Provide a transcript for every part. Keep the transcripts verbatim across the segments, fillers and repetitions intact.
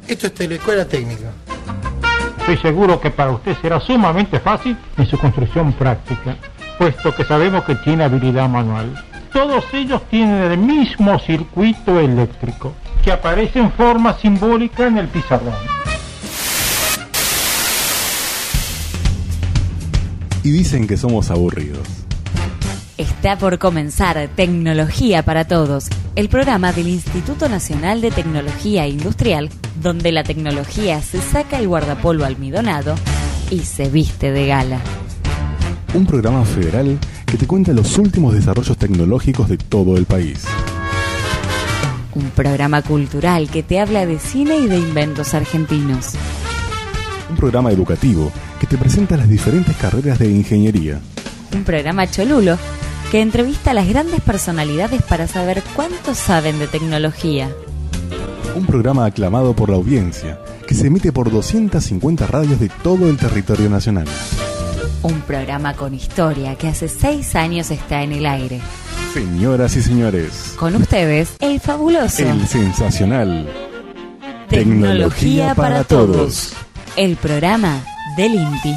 Esto es Teleescuela Técnica. Estoy seguro que para usted será sumamente fácil en su construcción práctica, puesto que sabemos que tiene habilidad manual. Todos ellos tienen el mismo circuito eléctrico, que aparece en forma simbólica en el pizarrón. Y dicen que somos aburridos. Está por comenzar Tecnología para Todos, el programa del Instituto Nacional de Tecnología Industrial, donde la tecnología se saca el guardapolvo almidonado y se viste de gala. Un programa federal que te cuenta los últimos desarrollos tecnológicos de todo el país. Un programa cultural que te habla de cine y de inventos argentinos. Un programa educativo que te presenta las diferentes carreras de ingeniería. Un programa cholulo que entrevista a las grandes personalidades para saber cuánto saben de tecnología. Un programa aclamado por la audiencia que se emite por doscientas cincuenta radios de todo el territorio nacional. Un programa con historia que hace seis años está en el aire. Señoras y señores, con ustedes, el fabuloso, el sensacional Tecnología, Tecnología para, para todos. todos, el programa del INTI.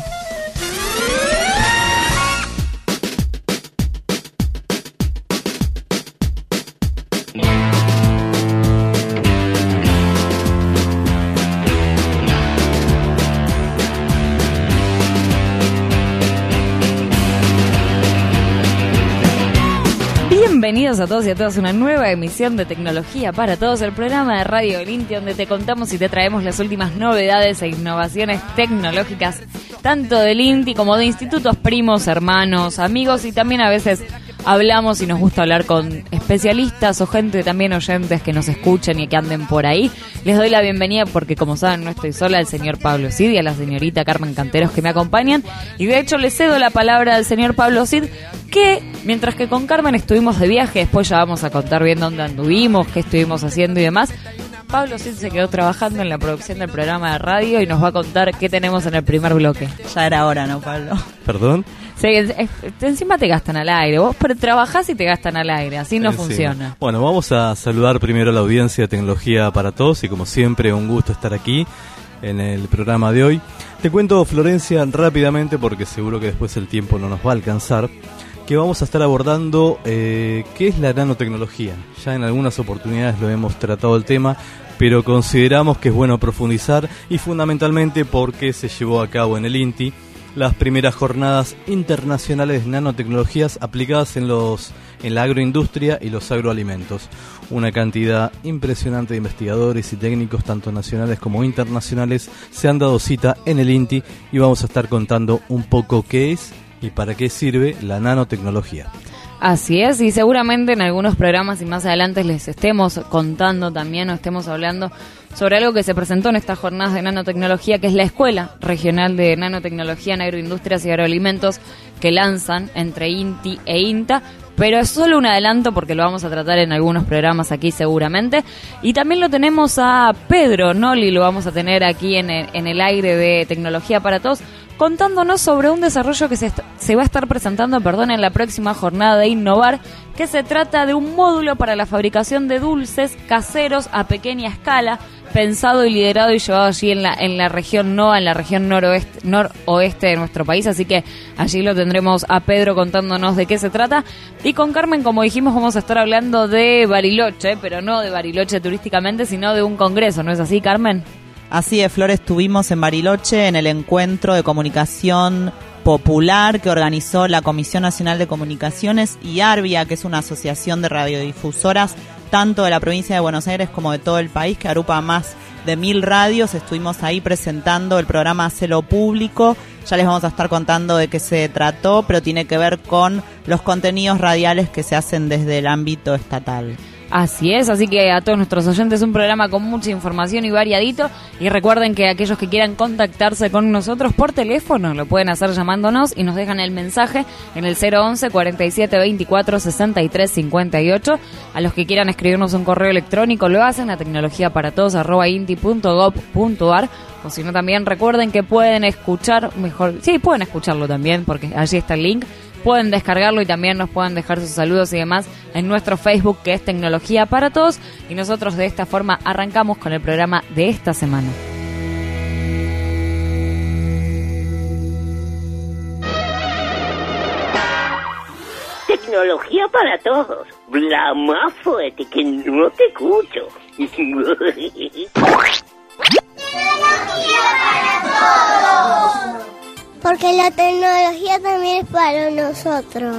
Bienvenidos a todos y a todas a una nueva emisión de Tecnología para Todos, el programa de Radio del INTI, donde te contamos y te traemos las últimas novedades e innovaciones tecnológicas, tanto del INTI como de institutos primos, hermanos, amigos, y también a veces hablamos y nos gusta hablar con especialistas o gente también oyentes que nos escuchen y que anden por ahí. Les doy la bienvenida porque, como saben, no estoy sola, al señor Pablo Cid y a la señorita Carmen Canteros que me acompañan, y de hecho le cedo la palabra al señor Pablo Cid, que mientras que con Carmen estuvimos de viaje, después ya vamos a contar bien dónde anduvimos, qué estuvimos haciendo y demás, Pablo Cid se quedó trabajando en la producción del programa de radio y nos va a contar qué tenemos en el primer bloque. Ya era hora, ¿no, Pablo? ¿Perdón? Sí, encima te gastan al aire, vos trabajás y te gastan al aire, así no Encima. funciona. Bueno, vamos a saludar primero a la audiencia de Tecnología para Todos y como siempre un gusto estar aquí en el programa de hoy. Te cuento, Florencia, rápidamente porque seguro que después el tiempo no nos va a alcanzar, que vamos a estar abordando eh, qué es la nanotecnología. Ya en algunas oportunidades lo hemos tratado el tema, pero consideramos que es bueno profundizar y fundamentalmente porque se llevó a cabo en el INTI las primeras jornadas internacionales de nanotecnologías aplicadas en los en la agroindustria y los agroalimentos. Una cantidad impresionante de investigadores y técnicos, tanto nacionales como internacionales, se han dado cita en el INTI y vamos a estar contando un poco qué es y para qué sirve la nanotecnología. Así es, y seguramente en algunos programas y más adelante les estemos contando también o estemos hablando sobre algo que se presentó en estas jornadas de nanotecnología, que es la Escuela Regional de Nanotecnología en Agroindustrias y Agroalimentos que lanzan entre INTI e INTA, pero es solo un adelanto porque lo vamos a tratar en algunos programas aquí seguramente. Y también lo tenemos a Pedro Noli, lo vamos a tener aquí en el, en el aire de Tecnología para Todos, contándonos sobre un desarrollo que se, est- se va a estar presentando, perdón, en la próxima jornada de Innovar, que se trata de un módulo para la fabricación de dulces caseros a pequeña escala, pensado y liderado y llevado allí en la en la región NOA, en la región noroeste, noroeste de nuestro país, así que allí lo tendremos a Pedro contándonos de qué se trata. Y con Carmen, como dijimos, vamos a estar hablando de Bariloche, pero no de Bariloche turísticamente, sino de un congreso, ¿no es así, Carmen? Así es, Flor, estuvimos en Bariloche en el encuentro de comunicación popular que organizó la Comisión Nacional de Comunicaciones y Arbia, que es una asociación de radiodifusoras tanto de la provincia de Buenos Aires como de todo el país, que agrupa más de mil radios. Estuvimos ahí presentando el programa Hacelo Público. Ya les vamos a estar contando de qué se trató, pero tiene que ver con los contenidos radiales que se hacen desde el ámbito estatal. Así es, así que a todos nuestros oyentes un programa con mucha información y variadito, y recuerden que aquellos que quieran contactarse con nosotros por teléfono lo pueden hacer llamándonos y nos dejan el mensaje en el cero once, cuarenta y siete, veinticuatro, sesenta y tres, cincuenta y ocho. A los que quieran escribirnos un correo electrónico lo hacen a tecnologiaparatodos arroba inti punto gob punto ar, o si no también recuerden que pueden escuchar, mejor, sí, pueden escucharlo también porque allí está el link, pueden descargarlo y también nos pueden dejar sus saludos y demás en nuestro Facebook, que es Tecnología para Todos, y nosotros de esta forma arrancamos con el programa de esta semana. Tecnología para Todos, la más fuerte que no te escucho. Tecnología para todos. Porque la tecnología también es para nosotros.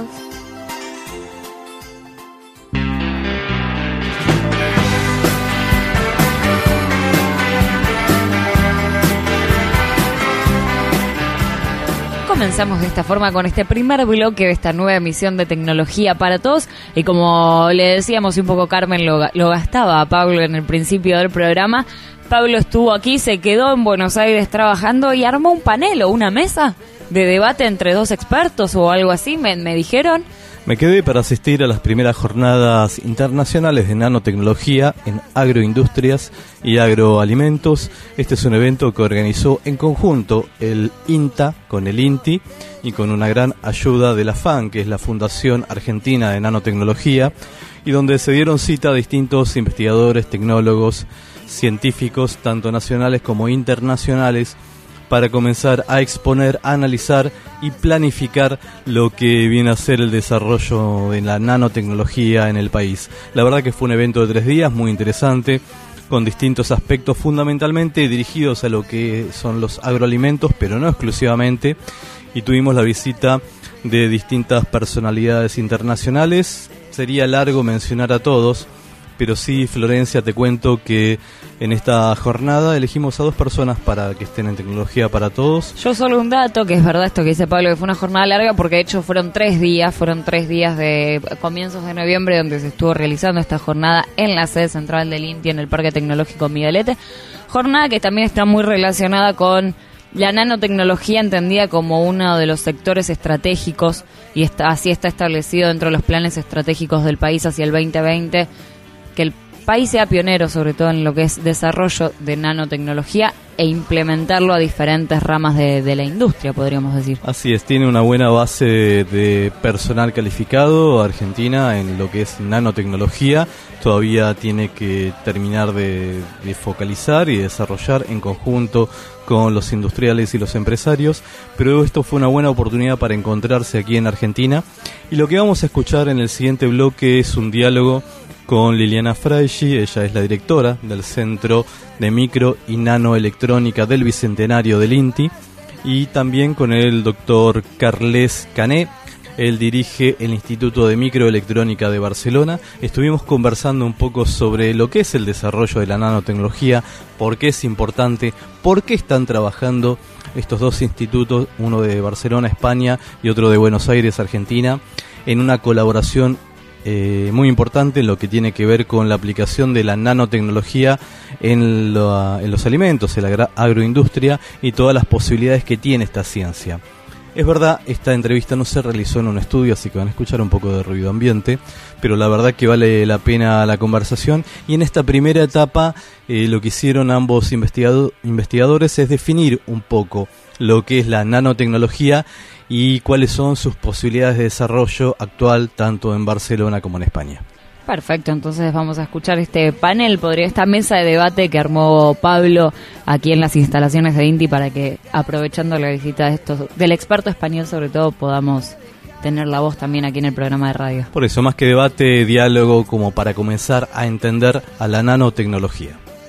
Comenzamos de esta forma con este primer bloque de esta nueva emisión de Tecnología para Todos, y como le decíamos y un poco Carmen lo, lo gastaba a Pablo en el principio del programa, Pablo estuvo aquí, se quedó en Buenos Aires trabajando y armó un panel o una mesa de debate entre dos expertos o algo así, me, me dijeron. Me quedé para asistir a las primeras jornadas internacionales de nanotecnología en agroindustrias y agroalimentos. Este es un evento que organizó en conjunto el INTA con el INTI y con una gran ayuda de la FAN, que es la Fundación Argentina de Nanotecnología, y donde se dieron cita a distintos investigadores, tecnólogos, científicos, tanto nacionales como internacionales, para comenzar a exponer, a analizar y planificar lo que viene a ser el desarrollo de la nanotecnología en el país. La verdad que fue un evento de tres días muy interesante, con distintos aspectos fundamentalmente dirigidos a lo que son los agroalimentos, pero no exclusivamente, y tuvimos la visita de distintas personalidades internacionales. Sería largo mencionar a todos, pero sí, Florencia, te cuento que en esta jornada elegimos a dos personas para que estén en Tecnología para Todos. Yo solo un dato, que es verdad esto que dice Pablo, que fue una jornada larga, porque de hecho fueron tres días, fueron tres días de comienzos de noviembre donde se estuvo realizando esta jornada en la sede central del INTI en el Parque Tecnológico Miguelete. Jornada que también está muy relacionada con la nanotecnología, entendida como uno de los sectores estratégicos, y está, así está establecido dentro de los planes estratégicos del país hacia el veinte veinte, que el país sea pionero sobre todo en lo que es desarrollo de nanotecnología e implementarlo a diferentes ramas de, de la industria, podríamos decir. Así es, tiene una buena base de personal calificado Argentina en lo que es nanotecnología. Todavía tiene que terminar de, de focalizar y desarrollar en conjunto con los industriales y los empresarios, pero esto fue una buena oportunidad para encontrarse aquí en Argentina, y lo que vamos a escuchar en el siguiente bloque es un diálogo con Liliana Fraichi. Ella es la directora del Centro de Micro y Nanoelectrónica del Bicentenario del INTI, y también con el doctor Carles Cané. Él dirige el Instituto de Microelectrónica de Barcelona. Estuvimos conversando un poco sobre lo que es el desarrollo de la nanotecnología, por qué es importante, por qué están trabajando estos dos institutos, uno de Barcelona, España, y otro de Buenos Aires, Argentina, en una colaboración Eh, muy importante en lo que tiene que ver con la aplicación de la nanotecnología en, lo, en los alimentos, en la agroindustria y todas las posibilidades que tiene esta ciencia. Es verdad, esta entrevista no se realizó en un estudio, así que van a escuchar un poco de ruido ambiente, pero la verdad que vale la pena la conversación, y en esta primera etapa eh, lo que hicieron ambos investigado, investigadores es definir un poco lo que es la nanotecnología y cuáles son sus posibilidades de desarrollo actual tanto en Barcelona como en España. Perfecto, entonces vamos a escuchar este panel, podría esta mesa de debate que armó Pablo aquí en las instalaciones de INTI, para que, aprovechando la visita de estos, del experto español sobre todo, podamos tener la voz también aquí en el programa de radio. Por eso, más que debate, diálogo, como para comenzar a entender a la nanotecnología.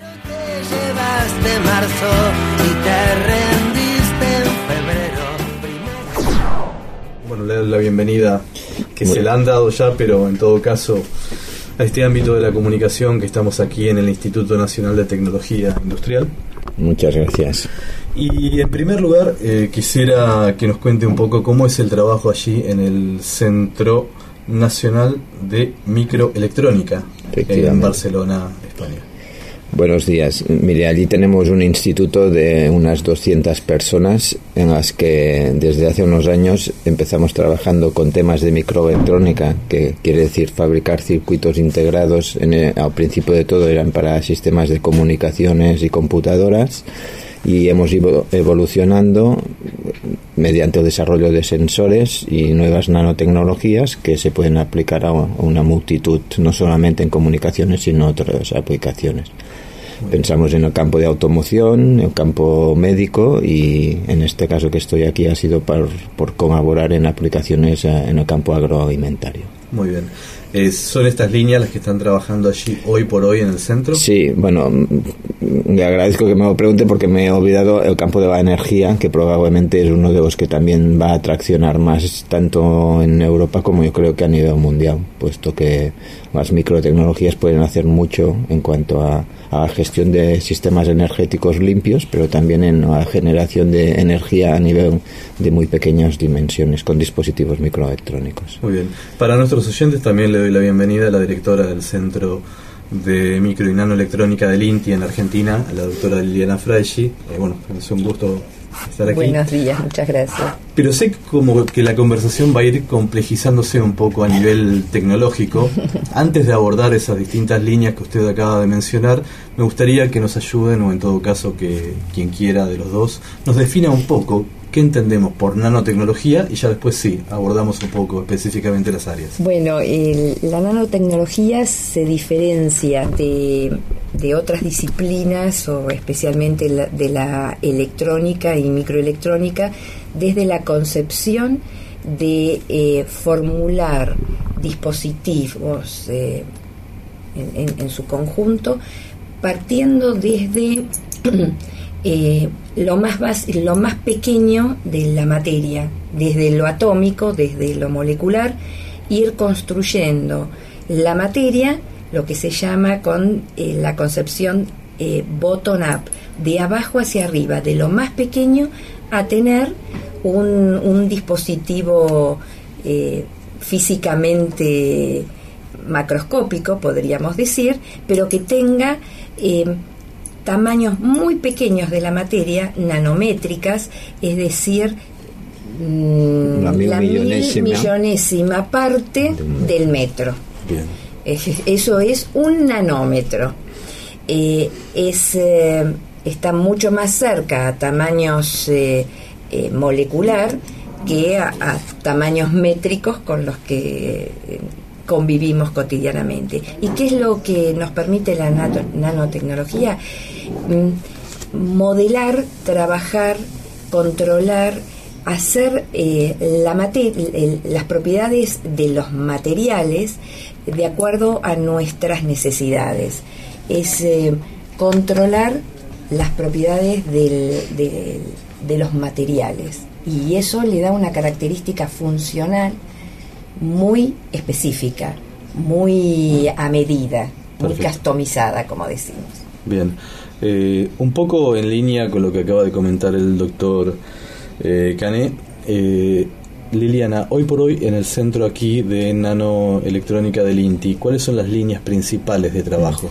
Te llevaste marzo y te rendiste en febrero. Bueno, le doy la bienvenida, que bueno, se la han dado ya, pero en todo caso a este ámbito de la comunicación que estamos aquí en el Instituto Nacional de Tecnología Industrial. Muchas gracias. Y en primer lugar eh, quisiera que nos cuente un poco cómo es el trabajo allí en el Centro Nacional de Microelectrónica en Barcelona, España. Buenos días. Mire, allí tenemos un instituto de unas doscientas personas en las que desde hace unos años empezamos trabajando con temas de microelectrónica, que quiere decir fabricar circuitos integrados. En el, al principio de todo eran para sistemas de comunicaciones y computadoras, y hemos ido evolucionando mediante el desarrollo de sensores y nuevas nanotecnologías que se pueden aplicar a una multitud, no solamente en comunicaciones, sino en otras aplicaciones. Pensamos en el campo de automoción, en el campo médico, y en este caso que estoy aquí ha sido por, por colaborar en aplicaciones en el campo agroalimentario. Muy bien. Eh, ¿Son estas líneas las que están trabajando allí hoy por hoy en el centro? Sí, bueno, le agradezco que me lo pregunte porque me he olvidado el campo de la energía, que probablemente es uno de los que también va a traccionar más tanto en Europa como yo creo que a nivel mundial, puesto que las microtecnologías pueden hacer mucho en cuanto a, a la gestión de sistemas energéticos limpios, pero también en la generación de energía a nivel de muy pequeñas dimensiones con dispositivos microelectrónicos. Muy bien. Para nuestros oyentes también le doy la bienvenida a la directora del Centro de Micro y Nanoelectrónica del INTI en Argentina, a la doctora Liliana Fraichi. Eh, bueno, es un gusto estar aquí. Buenos días, muchas gracias. Pero sé como que la conversación va a ir complejizándose un poco a nivel tecnológico. Antes de abordar esas distintas líneas que usted acaba de mencionar, me gustaría que nos ayuden, o en todo caso que quien quiera de los dos, nos defina un poco qué entendemos por nanotecnología, y ya después sí, abordamos un poco específicamente las áreas. Bueno, el, la nanotecnología se diferencia de, de otras disciplinas, o especialmente la, de la electrónica y microelectrónica, desde la concepción de eh, formular dispositivos eh, en, en, en su conjunto, partiendo desde eh, lo más bas- lo más pequeño de la materia, desde lo atómico, desde lo molecular, ir construyendo la materia, lo que se llama con eh, la concepción eh, bottom-up, de abajo hacia arriba, de lo más pequeño a tener un, un dispositivo eh, físicamente macroscópico, podríamos decir, pero que tenga eh, tamaños muy pequeños de la materia, nanométricas, es decir, mmm, la mil, la mil millonésima parte del metro. Bien. Es, eso es un nanómetro. Eh, es, eh, está mucho más cerca a tamaños eh, eh, molecular que a, a tamaños métricos con los que eh, convivimos cotidianamente. ¿Y qué es lo que nos permite la nato, nanotecnología? Mm, modelar, trabajar, controlar, hacer eh, la mater- el, las propiedades de los materiales de acuerdo a nuestras necesidades. Es eh, controlar las propiedades del, de, de los materiales, y eso le da una característica funcional muy específica, muy a medida, muy Perfecto. Customizada, como decimos. Bien, eh, un poco en línea con lo que acaba de comentar el doctor eh, Cané, eh, Liliana, hoy por hoy en el centro aquí de nanoelectrónica del INTI, ¿cuáles son las líneas principales de trabajo?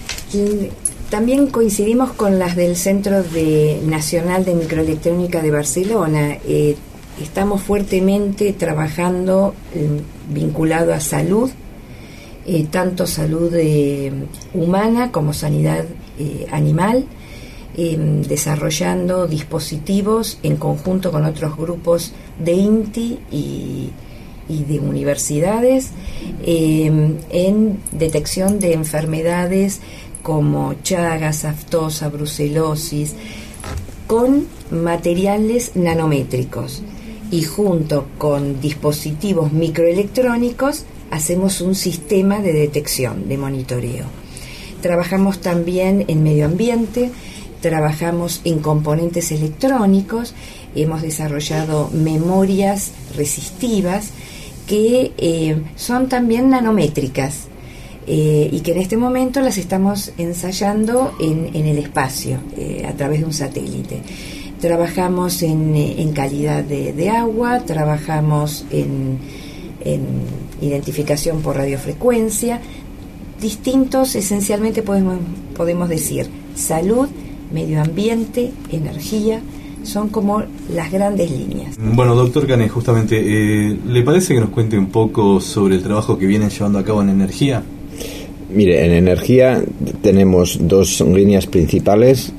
También coincidimos con las del Centro de Nacional de Microelectrónica de Barcelona. Eh, estamos fuertemente trabajando eh, vinculado a salud, eh, tanto salud eh, humana como sanidad eh, animal, eh, desarrollando dispositivos en conjunto con otros grupos de INTI y, y de universidades eh, en detección de enfermedades como Chagas, aftosa, brucelosis, con materiales nanométricos, y junto con dispositivos microelectrónicos hacemos un sistema de detección, de monitoreo. Trabajamos también en medio ambiente, trabajamos en componentes electrónicos, hemos desarrollado memorias resistivas que eh, son también nanométricas. Eh, y que en este momento las estamos ensayando en, en el espacio, eh, a través de un satélite. Trabajamos en, en calidad de, de agua, trabajamos en, en identificación por radiofrecuencia, distintos, esencialmente podemos, podemos decir, salud, medio ambiente, energía, son como las grandes líneas. Bueno, doctor Cané, justamente, eh, ¿le parece que nos cuente un poco sobre el trabajo que vienen llevando a cabo en energía? Mire, en energía tenemos dos líneas principales.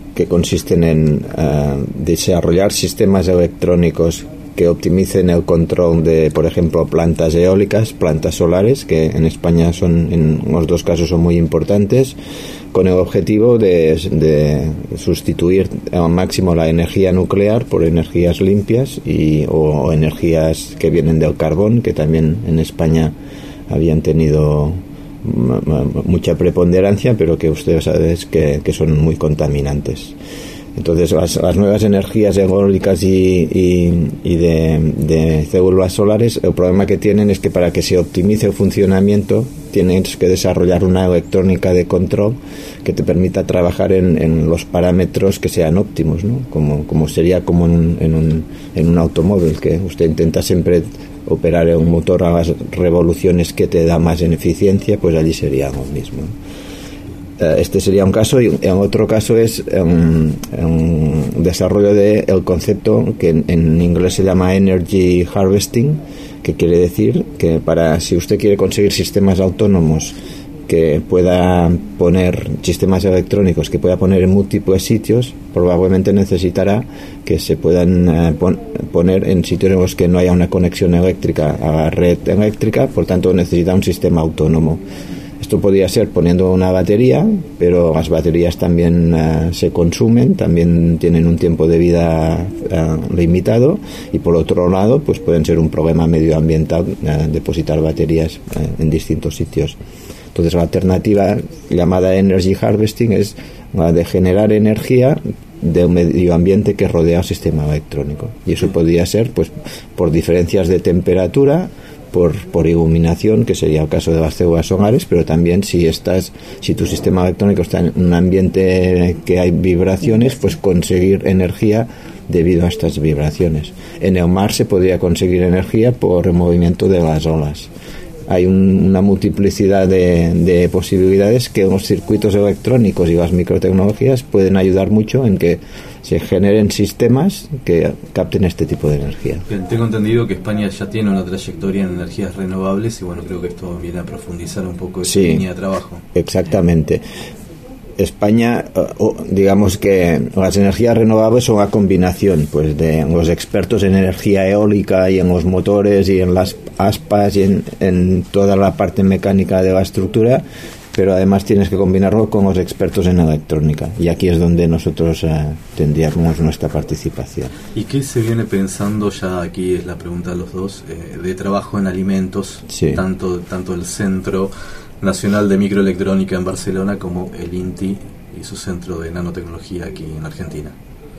que consisten en uh, desarrollar sistemas electrónicos que optimicen el control de, por ejemplo, plantas eólicas, plantas solares, que en España son, en los dos casos son muy importantes, con el objetivo de, de sustituir al máximo la energía nuclear por energías limpias y, o, o energías que vienen del carbón, que también en España habían tenido m- m- mucha preponderancia, pero que ustedes saben que, que son muy contaminantes. Entonces las, las nuevas energías eólicas y, y, y de, de células solares, el problema que tienen es que para que se optimice el funcionamiento tienes que desarrollar una electrónica de control que te permita trabajar en, en los parámetros que sean óptimos, ¿no? Como, como sería como en un, en, un, en un automóvil, que usted intenta siempre operar un motor a las revoluciones que te da más en eficiencia, pues allí sería lo mismo. Este sería un caso, y en otro caso es un, un desarrollo del de concepto que en, en inglés se llama Energy Harvesting, que quiere decir que para si usted quiere conseguir sistemas autónomos que pueda poner, sistemas electrónicos que pueda poner en múltiples sitios, probablemente necesitará que se puedan uh, pon, poner en sitios en los que no haya una conexión eléctrica a la red eléctrica, por tanto necesita un sistema autónomo. Esto podría ser poniendo una batería, pero las baterías también uh, se consumen, también tienen un tiempo de vida uh, limitado, y por otro lado pues pueden ser un problema medioambiental uh, depositar baterías uh, en distintos sitios. Entonces la alternativa llamada Energy Harvesting es la de generar energía del medio ambiente que rodea el sistema electrónico, y eso podría ser pues por diferencias de temperatura, por, por iluminación, que sería el caso de las células solares, pero también si estás, si tu sistema electrónico está en un ambiente que hay vibraciones, pues conseguir energía debido a estas vibraciones. En el mar se podría conseguir energía por el movimiento de las olas. Hay un, una multiplicidad de, de posibilidades que los circuitos electrónicos y las microtecnologías pueden ayudar mucho en que se generen sistemas que capten este tipo de energía. Bien, tengo entendido que España ya tiene una trayectoria en energías renovables y bueno, creo que esto viene a profundizar un poco esa sí, línea de trabajo. Exactamente. España, digamos que las energías renovables son la combinación pues de los expertos en energía eólica y en los motores y en las aspas y en, en toda la parte mecánica de la estructura, pero además tienes que combinarlo con los expertos en electrónica, y aquí es donde nosotros eh, tendríamos nuestra participación. ¿Y qué se viene pensando, ya aquí es la pregunta de los dos, eh, de trabajo en alimentos, sí. tanto, tanto el Centro Nacional de Microelectrónica en Barcelona como el INTI y su centro de nanotecnología aquí en Argentina?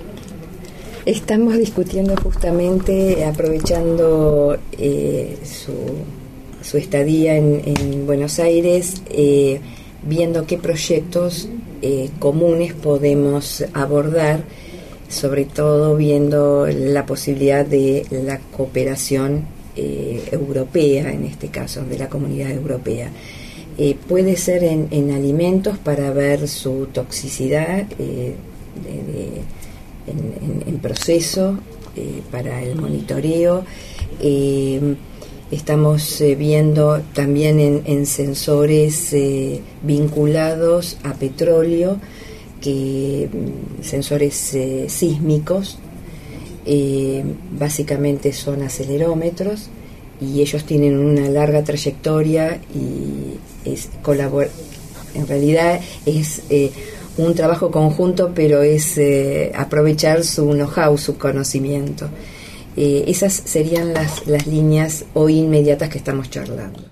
Estamos discutiendo justamente, aprovechando eh, su, su estadía en, en Buenos Aires, eh, viendo qué proyectos eh, comunes podemos abordar, sobre todo viendo la posibilidad de la cooperación eh, europea, en este caso, de la Comunidad Europea. Eh, puede ser en, en alimentos para ver su toxicidad eh, de, de, en, en, en proceso, eh, para el monitoreo. Eh, estamos eh, viendo también en, en sensores eh, vinculados a petróleo, que sensores eh, sísmicos, eh, básicamente son acelerómetros, y ellos tienen una larga trayectoria y es colabor en realidad es eh, un trabajo conjunto, pero es eh, aprovechar su know-how, su conocimiento. Eh, esas serían las, las líneas hoy inmediatas que estamos charlando.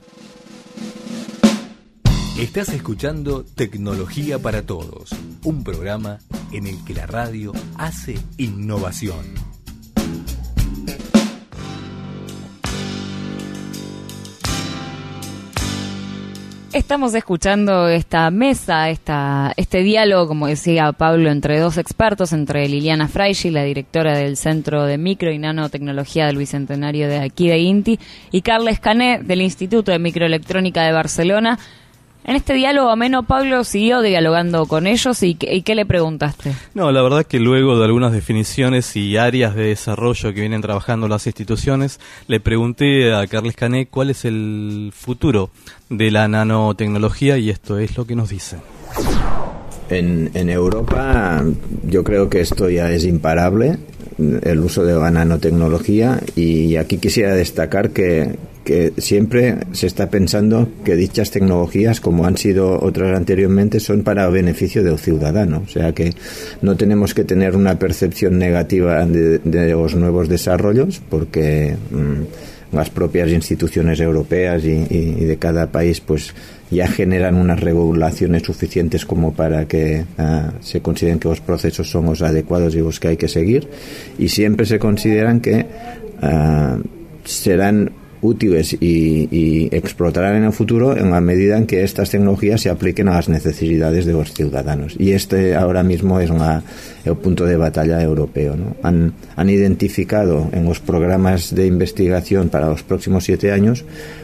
Estás escuchando Tecnología para Todos, un programa en el que la radio hace innovación. Estamos escuchando esta mesa, esta, este diálogo, como decía Pablo, entre dos expertos, entre Liliana Fraigi, la directora del Centro de Micro y Nanotecnología del Bicentenario de aquí de INTI, y Carles Canet, del Instituto de Microelectrónica de Barcelona. En este diálogo ameno, Pablo siguió dialogando con ellos, y, ¿y qué le preguntaste? No, la verdad que luego de algunas definiciones y áreas de desarrollo que vienen trabajando las instituciones, le pregunté a Carles Canet cuál es el futuro de la nanotecnología, y esto es lo que nos dice. En, en Europa yo creo que esto ya es imparable, el uso de la nanotecnología, y aquí quisiera destacar que, que siempre se está pensando que dichas tecnologías, como han sido otras anteriormente, son para beneficio del ciudadano, o sea que no tenemos que tener una percepción negativa de, de los nuevos desarrollos, porque mmm, las propias instituciones europeas y, y, y de cada país pues ya generan unas regulaciones suficientes como para que uh, se consideren que los procesos son los adecuados y los que hay que seguir, y siempre se consideran que uh, serán útiles y, y explotarán en el futuro en la medida en que estas tecnologías se apliquen a las necesidades de los ciudadanos, y este ahora mismo es la, el punto de batalla europeo, ¿no? Han, han identificado en los programas de investigación para los próximos siete años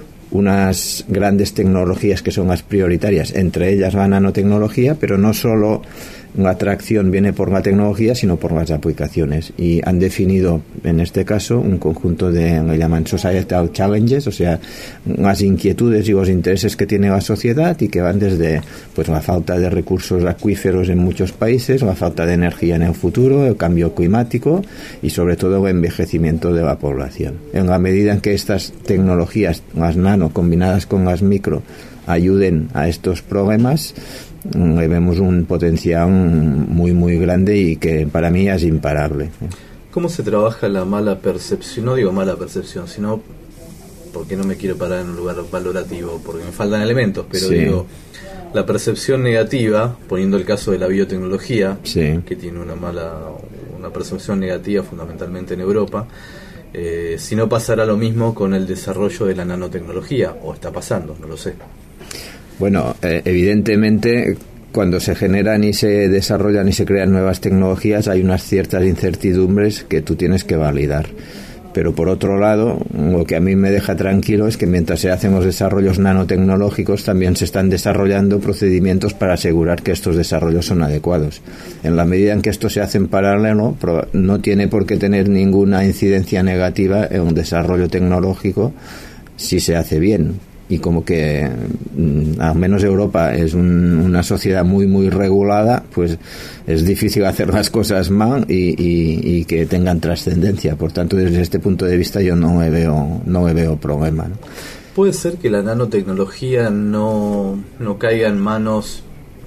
unas grandes tecnologías que son las prioritarias, entre ellas la nanotecnología, pero no solo la atracción viene por la tecnología, sino por las aplicaciones, y han definido en este caso un conjunto de, le llaman societal challenges, o sea, las inquietudes y los intereses que tiene la sociedad, y que van desde pues la falta de recursos acuíferos en muchos países, la falta de energía en el futuro, el cambio climático y sobre todo el envejecimiento de la población. En la medida en que estas tecnologías, las nano combinadas con las micro, ayuden a estos problemas, vemos un potencial muy muy grande y que para mí es imparable. ¿Cómo se trabaja la mala percepción? No digo mala percepción, sino porque no me quiero parar en un lugar valorativo, porque me faltan elementos, pero sí, digo, la percepción negativa, poniendo el caso de la biotecnología, sí, que tiene una mala, una percepción negativa fundamentalmente en Europa, eh, si no pasará lo mismo con el desarrollo de la nanotecnología, o está pasando, no lo sé. Bueno, eh, evidentemente cuando se generan y se desarrollan y se crean nuevas tecnologías hay unas ciertas incertidumbres que tú tienes que validar. Pero por otro lado, lo que a mí me deja tranquilo es que mientras se hacen los desarrollos nanotecnológicos también se están desarrollando procedimientos para asegurar que estos desarrollos son adecuados. En la medida en que esto se hace en paralelo, no tiene por qué tener ninguna incidencia negativa en un desarrollo tecnológico si se hace bien. Y como que mm, al menos Europa es un, una sociedad muy muy regulada, pues es difícil hacer las cosas mal y, y, y que tengan trascendencia. Por tanto, desde este punto de vista yo no me veo no me veo problema, ¿no? ¿Puede ser que la nanotecnología no, no caiga en manos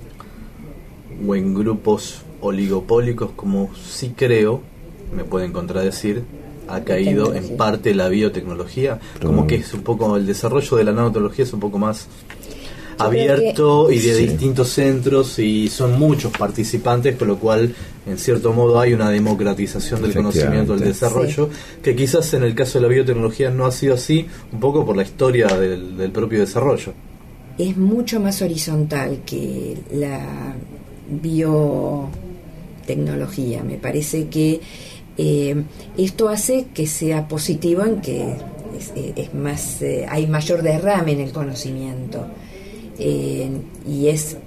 o en grupos oligopólicos, como sí creo, me pueden contradecir, ha caído en parte la biotecnología? Como que es un poco, el desarrollo de la nanotecnología es un poco más abierto y de sí. distintos centros, y son muchos participantes, con lo cual en cierto modo hay una democratización del conocimiento, del desarrollo, sí. que quizás en el caso de la biotecnología no ha sido así, un poco por la historia del, del propio desarrollo. Es mucho más horizontal que la biotecnología. Me parece que Eh, esto hace que sea positivo en que es, es más eh, hay mayor derrame en el conocimiento, eh, y es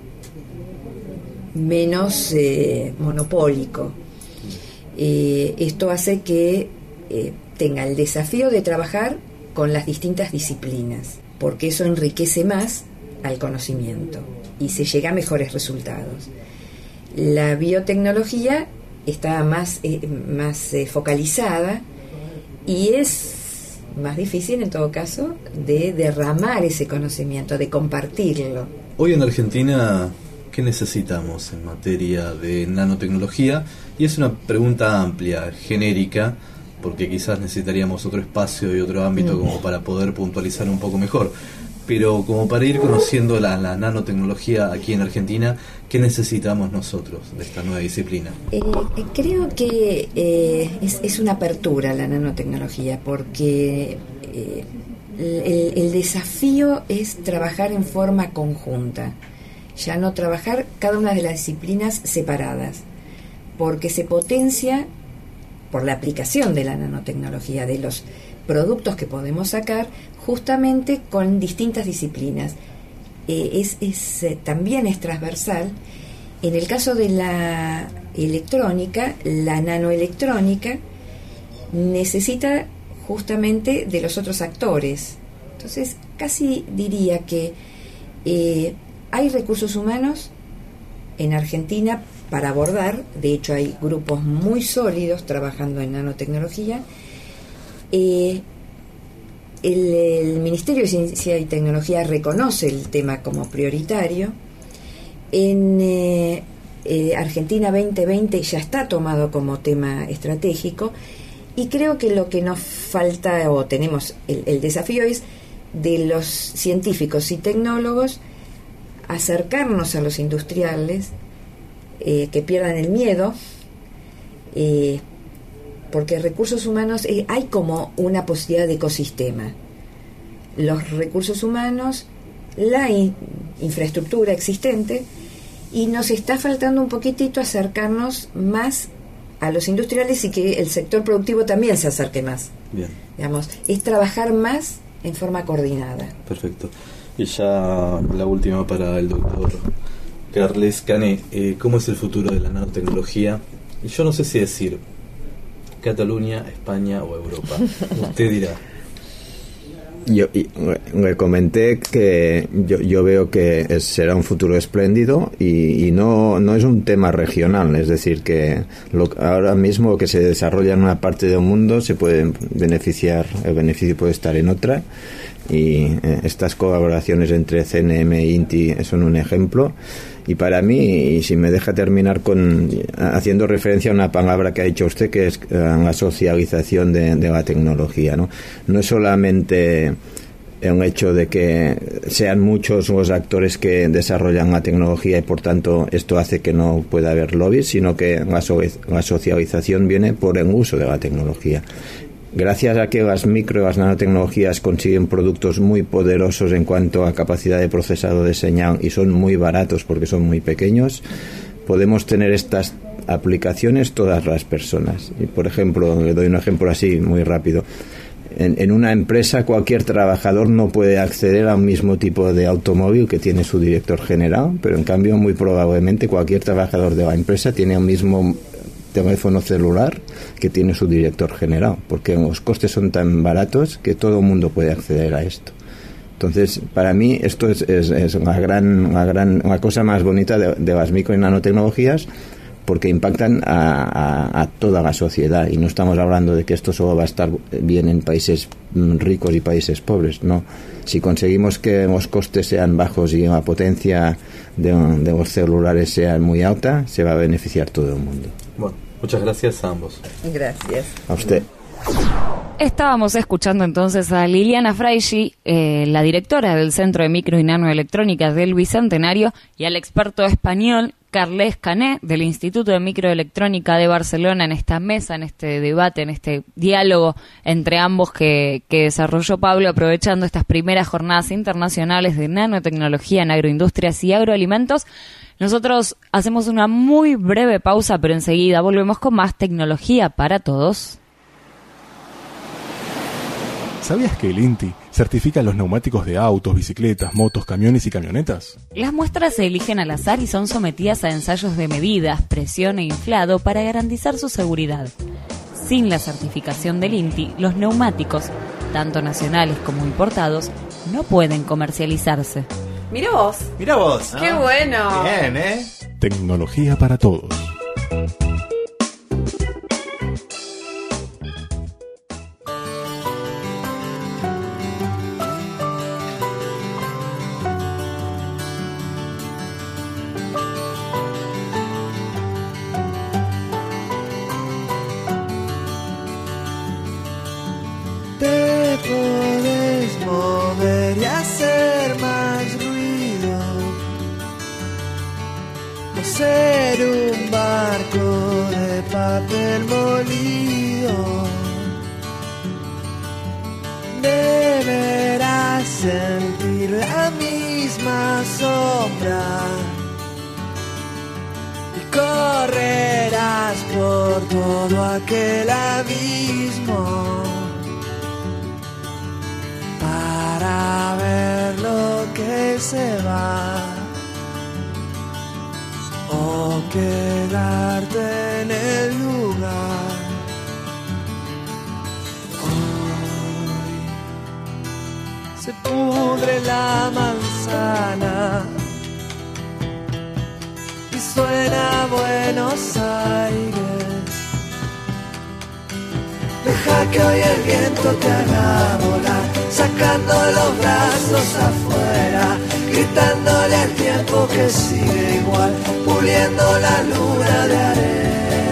menos eh, monopólico. Eh, esto hace que eh, tenga el desafío de trabajar con las distintas disciplinas, porque eso enriquece más al conocimiento y se llega a mejores resultados. La biotecnología está más, eh, más eh, focalizada y es más difícil en todo caso de derramar ese conocimiento, de compartirlo. Hoy en Argentina, ¿qué necesitamos en materia de nanotecnología? Y es una pregunta amplia, genérica, porque quizás necesitaríamos otro espacio y otro ámbito mm. como para poder puntualizar un poco mejor. Pero como para ir conociendo la, la nanotecnología aquí en Argentina, ¿qué necesitamos nosotros de esta nueva disciplina? Eh, creo que eh, es, es una apertura la nanotecnología, porque eh, el, el desafío es trabajar en forma conjunta, ya no trabajar cada una de las disciplinas separadas, porque se potencia por la aplicación de la nanotecnología, de los productos que podemos sacar justamente con distintas disciplinas. Eh, es, es eh, también es transversal. En el caso de la electrónica, la nanoelectrónica necesita justamente de los otros actores. Entonces, casi diría que eh, hay recursos humanos en Argentina para abordar, de hecho hay grupos muy sólidos trabajando en nanotecnología. Eh, el, el Ministerio de Ciencia y Tecnología reconoce el tema como prioritario. En eh, eh, Argentina veinte veinte ya está tomado como tema estratégico, y creo que lo que nos falta, o tenemos el, el desafío, es de los científicos y tecnólogos acercarnos a los industriales, eh, que pierdan el miedo, eh, porque recursos humanos, eh, hay como una posibilidad de ecosistema. Los recursos humanos, la in- infraestructura existente, y nos está faltando un poquitito acercarnos más a los industriales y que el sector productivo también se acerque más. Bien. Digamos, es trabajar más en forma coordinada. Perfecto. Y ya la última para el doctor Carles Cané. Eh, ¿Cómo es el futuro de la nanotecnología? Y yo no sé si decir Cataluña, España o Europa. Usted dirá. Yo y, le comenté que yo, yo veo que es, será un futuro espléndido, y, y no, no es un tema regional, es decir, que lo, ahora mismo que se desarrolla en una parte del mundo se puede beneficiar, el beneficio puede estar en otra, y eh, estas colaboraciones entre C N M e INTI son un ejemplo. Y para mí, y si me deja terminar con haciendo referencia a una palabra que ha dicho usted, que es la socialización de, de la tecnología, ¿no? No es solamente un hecho de que sean muchos los actores que desarrollan la tecnología y por tanto esto hace que no pueda haber lobbies, sino que la, so- la socialización viene por el uso de la tecnología. Gracias a que las micro y las nanotecnologías consiguen productos muy poderosos en cuanto a capacidad de procesado de señal y son muy baratos porque son muy pequeños, podemos tener estas aplicaciones todas las personas. Y por ejemplo, le doy un ejemplo así muy rápido. En, en una empresa cualquier trabajador no puede acceder al mismo tipo de automóvil que tiene su director general, pero en cambio muy probablemente cualquier trabajador de la empresa tiene el mismo teléfono celular que tiene su director general, porque los costes son tan baratos que todo el mundo puede acceder a esto. Entonces, para mí esto es, es, es la gran, la gran, la cosa más bonita de, de las micro y nanotecnologías, porque impactan a, a, a toda la sociedad, y no estamos hablando de que esto solo va a estar bien en países ricos y países pobres, no. Si conseguimos que los costes sean bajos y la potencia de, de los celulares sea muy alta, se va a beneficiar todo el mundo. Bueno, muchas gracias a ambos. Gracias. A usted. Estábamos escuchando entonces a Liliana Fraichi, eh, la directora del Centro de Micro y Nanoelectrónica del Bicentenario, y al experto español Carles Cané, del Instituto de Microelectrónica de Barcelona, en esta mesa, en este debate, en este diálogo entre ambos que, que desarrolló Pablo, aprovechando estas primeras jornadas internacionales de nanotecnología en agroindustrias y agroalimentos. Nosotros hacemos una muy breve pausa, pero enseguida volvemos con más tecnología para todos. ¿Sabías que el INTI certifica los neumáticos de autos, bicicletas, motos, camiones y camionetas? Las muestras se eligen al azar y son sometidas a ensayos de medidas, presión e inflado para garantizar su seguridad. Sin la certificación del INTI, los neumáticos, tanto nacionales como importados, no pueden comercializarse. Mira vos. Mira vos. Qué ¿no? bueno. Bien, ¿eh? Tecnología para todos. Te podés mover y hacer más ruido, o ser un barco de papel molido. Deberás sentir la misma sombra y correrás por todo aquel abismo para ver lo que se va o quedarte en el lugar. Hoy se pudre la manzana y suena Buenos Aires. Deja que hoy el viento te haga volar, sacando los brazos afuera, gritándole al tiempo que sigue igual, puliendo la luna de arena.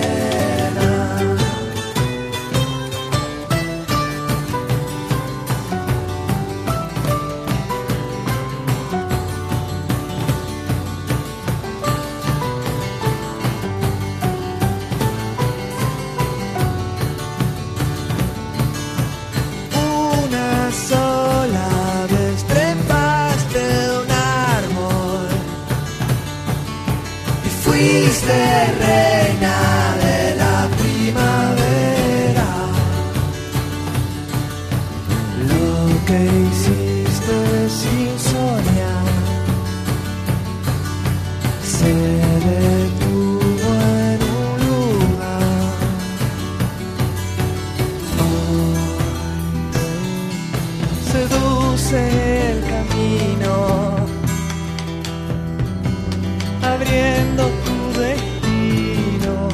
Fuiste reina de la primavera. Lo que hiciste sin soñar se detuvo en un lugar. Hoy seduce el camino, abriendo tu destino,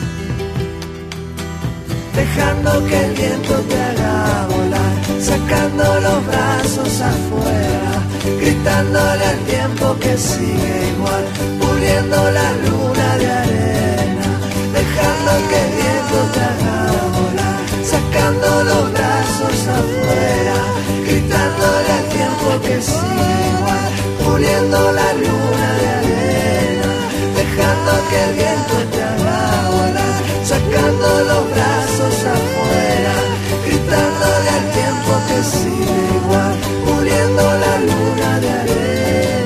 dejando que el viento te haga volar, sacando los brazos afuera, gritándole al tiempo que sigue igual, puliendo la luna de arena, dejando que el viento te haga volar, sacando los brazos afuera, gritándole al tiempo que sigue igual, puliendo la luna de arena, dejando que el viento te haga volar, sacando los brazos afuera, gritándole al tiempo que sigue igual, puliendo la luna de arena.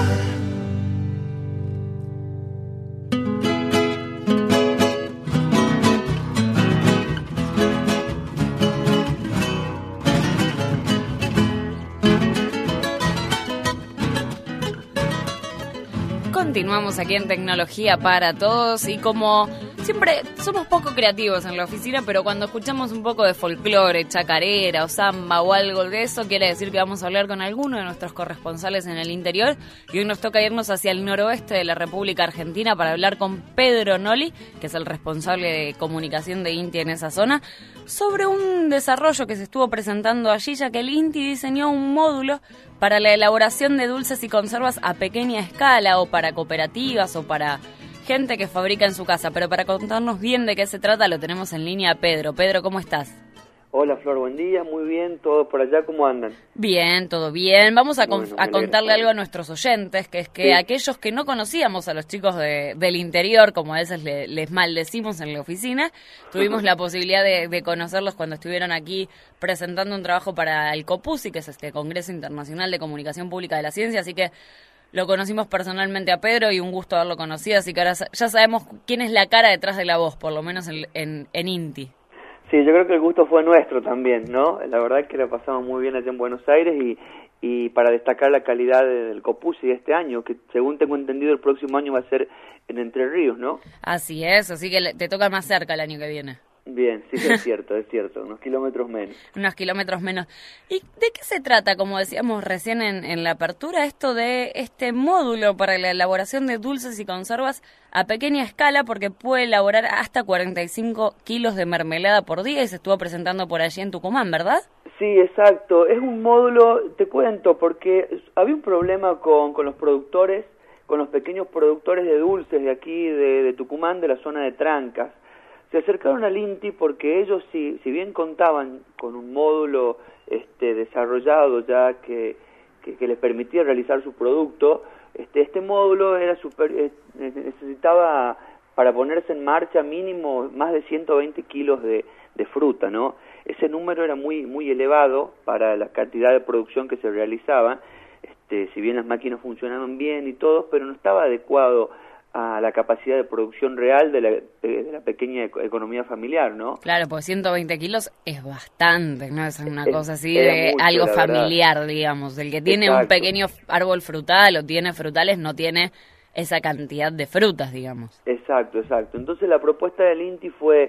Continuamos aquí en Tecnología para Todos y como siempre somos poco creativos en la oficina, pero cuando escuchamos un poco de folclore, chacarera o samba o algo de eso, quiere decir que vamos a hablar con alguno de nuestros corresponsales en el interior y hoy nos toca irnos hacia el noroeste de la República Argentina para hablar con Pedro Noli, que es el responsable de comunicación de INTI en esa zona, sobre un desarrollo que se estuvo presentando allí, ya que el INTI diseñó un módulo para la elaboración de dulces y conservas a pequeña escala o para cooperativas o para gente que fabrica en su casa. Pero para contarnos bien de qué se trata lo tenemos en línea a Pedro. Pedro, ¿cómo estás? Hola Flor, buen día, muy bien, ¿todos por allá cómo andan? Bien, todo bien. Vamos a, bueno, a contarle algo a nuestros oyentes, que es que sí. Aquellos que no conocíamos a los chicos de, del interior, como a veces le, les maldecimos en la oficina, tuvimos la posibilidad de, de conocerlos cuando estuvieron aquí presentando un trabajo para el COPUSI, que es este Congreso Internacional de Comunicación Pública de la Ciencia, así que lo conocimos personalmente a Pedro y un gusto haberlo conocido, así que ahora ya sabemos quién es la cara detrás de la voz, por lo menos en, en, en INTI. Sí, yo creo que el gusto fue nuestro también, ¿no? La verdad es que la pasamos muy bien allá en Buenos Aires y, y para destacar la calidad del COPUSI de este año, que según tengo entendido el próximo año va a ser en Entre Ríos, ¿no? Así es, así que te toca más cerca el año que viene. Bien, sí, es cierto, es cierto, unos kilómetros menos. Unos kilómetros menos. ¿Y de qué se trata, como decíamos recién en, en la apertura, esto de este módulo para la elaboración de dulces y conservas a pequeña escala, porque puede elaborar hasta cuarenta y cinco kilos de mermelada por día y se estuvo presentando por allí en Tucumán, ¿verdad? Sí, exacto, es un módulo, te cuento, porque había un problema con, con los productores, con los pequeños productores de dulces de aquí, de, de Tucumán, de la zona de Trancas. Se acercaron al INTI porque ellos, si, si bien contaban con un módulo este, desarrollado ya que, que, que les permitía realizar su producto, este, este módulo era super, eh, necesitaba para ponerse en marcha mínimo más de ciento veinte kilos de, de fruta, ¿no? Ese número era muy, muy elevado para la cantidad de producción que se realizaba, este, si bien las máquinas funcionaban bien y todo, pero no estaba adecuado a la capacidad de producción real de la, de la pequeña economía familiar, ¿no? Claro, pues ciento veinte kilos es bastante, no es una es, cosa así de mucho, algo familiar, verdad. Digamos. El que tiene Exacto. un pequeño árbol frutal o tiene frutales no tiene esa cantidad de frutas, digamos. Exacto, exacto. Entonces la propuesta del INTI fue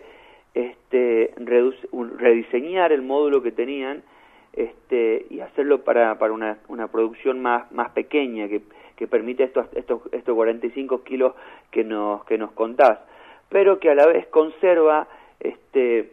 este, reduce, un, rediseñar el módulo que tenían este, y hacerlo para, para una, una producción más, más pequeña, que que permite estos, estos, estos cuarenta y cinco kilos que nos, que nos contás, pero que a la vez conserva, este,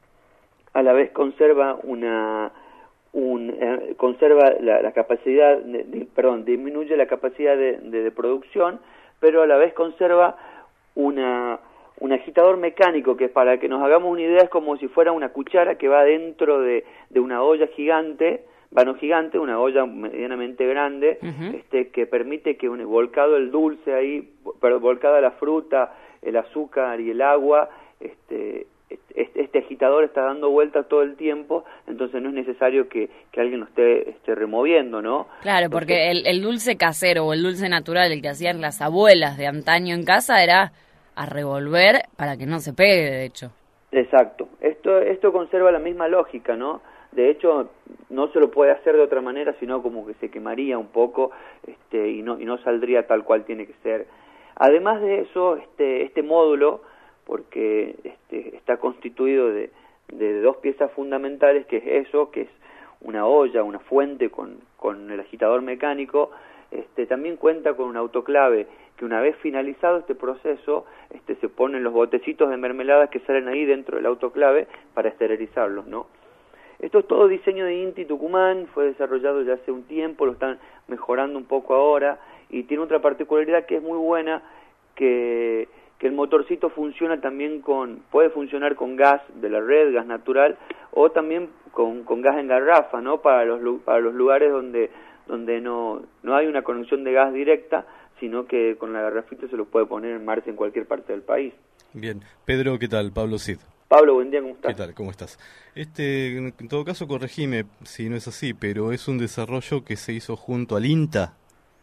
a la vez conserva una, un, eh, conserva la, la capacidad, de, de, perdón, disminuye la capacidad de, de, de producción, pero a la vez conserva una, un agitador mecánico que, para que nos hagamos una idea, es como si fuera una cuchara que va dentro de, de una olla gigante, vano gigante, una olla medianamente grande, uh-huh. este, que permite que un, volcado el dulce ahí, pero volcada la fruta, el azúcar y el agua, este, este, este agitador está dando vueltas todo el tiempo, entonces no es necesario que, que alguien lo esté, esté removiendo, ¿no? Claro, entonces, porque el, el dulce casero o el dulce natural, el que hacían las abuelas de antaño en casa, era a revolver para que no se pegue, de hecho. Exacto. Esto, esto conserva la misma lógica, ¿no? De hecho, no se lo puede hacer de otra manera, sino como que se quemaría un poco, este, y no, y no saldría tal cual tiene que ser. Además de eso, este, este módulo, porque este, está constituido de, de dos piezas fundamentales, que es eso, que es una olla, una fuente con, con el agitador mecánico, este, también cuenta con un autoclave, que una vez finalizado este proceso, este, se ponen los botecitos de mermeladas que salen ahí dentro del autoclave para esterilizarlos, ¿no? Esto es todo diseño de INTI Tucumán, fue desarrollado ya hace un tiempo, lo están mejorando un poco ahora, y tiene otra particularidad que es muy buena, que, que el motorcito funciona también con, puede funcionar con gas de la red, gas natural, o también con, con gas en garrafa, ¿no? Para los, para los lugares donde, donde no, no hay una conexión de gas directa, sino que con la garrafita se lo puede poner en marcha en cualquier parte del país. Bien. Pedro, ¿qué tal? Pablo Cid. Pablo, buen día, ¿cómo estás? ¿Qué tal? ¿Cómo estás? Este, en todo caso, corregime si no es así, pero es un desarrollo que se hizo junto al INTA.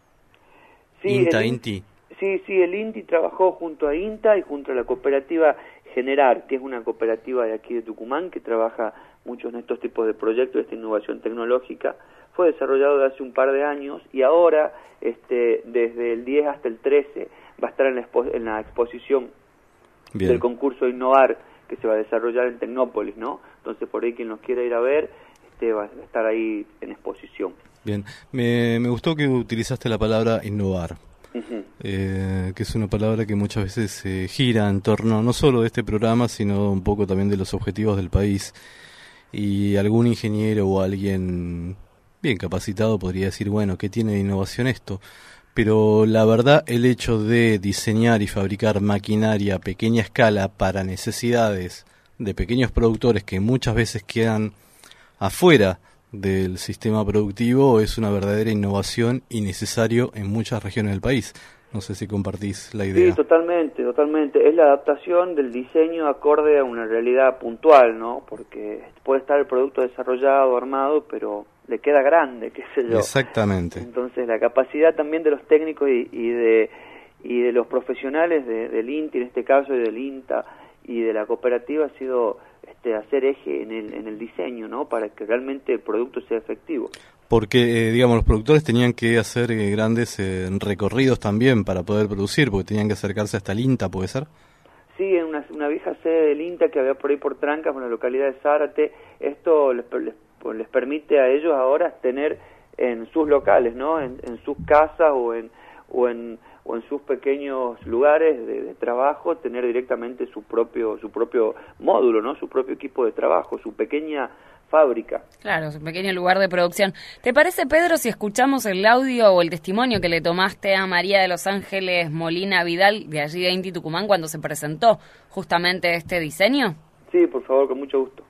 Sí, INTA, el, INTI. Sí, sí, el INTI trabajó junto a INTA y junto a la cooperativa Generar, que es una cooperativa de aquí de Tucumán que trabaja mucho en estos tipos de proyectos, esta innovación tecnológica. Fue desarrollado de hace un par de años y ahora, este, desde el diez hasta el trece, va a estar en la, expo- en la exposición Bien. del concurso Innovar, que se va a desarrollar en Tecnópolis, ¿no? Entonces, por ahí quien nos quiera ir a ver, este, va a estar ahí en exposición. Bien, me, me gustó que utilizaste la palabra innovar, uh-huh. eh, que es una palabra que muchas veces se eh, gira en torno no solo de este programa, sino un poco también de los objetivos del país. Y algún ingeniero o alguien bien capacitado podría decir, bueno, ¿qué tiene de innovación esto? Pero la verdad, el hecho de diseñar y fabricar maquinaria a pequeña escala para necesidades de pequeños productores que muchas veces quedan afuera del sistema productivo es una verdadera innovación y necesario en muchas regiones del país. No sé si compartís la idea. Sí, totalmente, totalmente. Es la adaptación del diseño acorde a una realidad puntual, ¿no? Porque puede estar el producto desarrollado, armado, pero le queda grande, qué sé yo. Exactamente. Entonces la capacidad también de los técnicos y, y de y de los profesionales de, del INTI, en este caso, y del INTA y de la cooperativa ha sido este, hacer eje en el, en el diseño, ¿no? Para que realmente el producto sea efectivo. Porque, eh, digamos, los productores tenían que hacer eh, grandes eh, recorridos también para poder producir, porque tenían que acercarse hasta el INTA, ¿puede ser? Sí, en una, una vieja sede del INTA que había por ahí por Trancas, en la localidad de Zárate. Esto les, les, les permite a ellos ahora tener en sus locales, ¿no? En, en sus casas o en, o en o en sus pequeños lugares de, de trabajo, tener directamente su propio su propio módulo, ¿no? Su propio equipo de trabajo, su pequeña fábrica. Claro, un pequeño lugar de producción. ¿Te parece, Pedro, si escuchamos el audio o el testimonio que le tomaste a María de los Ángeles Molina Vidal, de allí de INTI Tucumán, cuando se presentó justamente este diseño? Sí, por favor, con mucho gusto.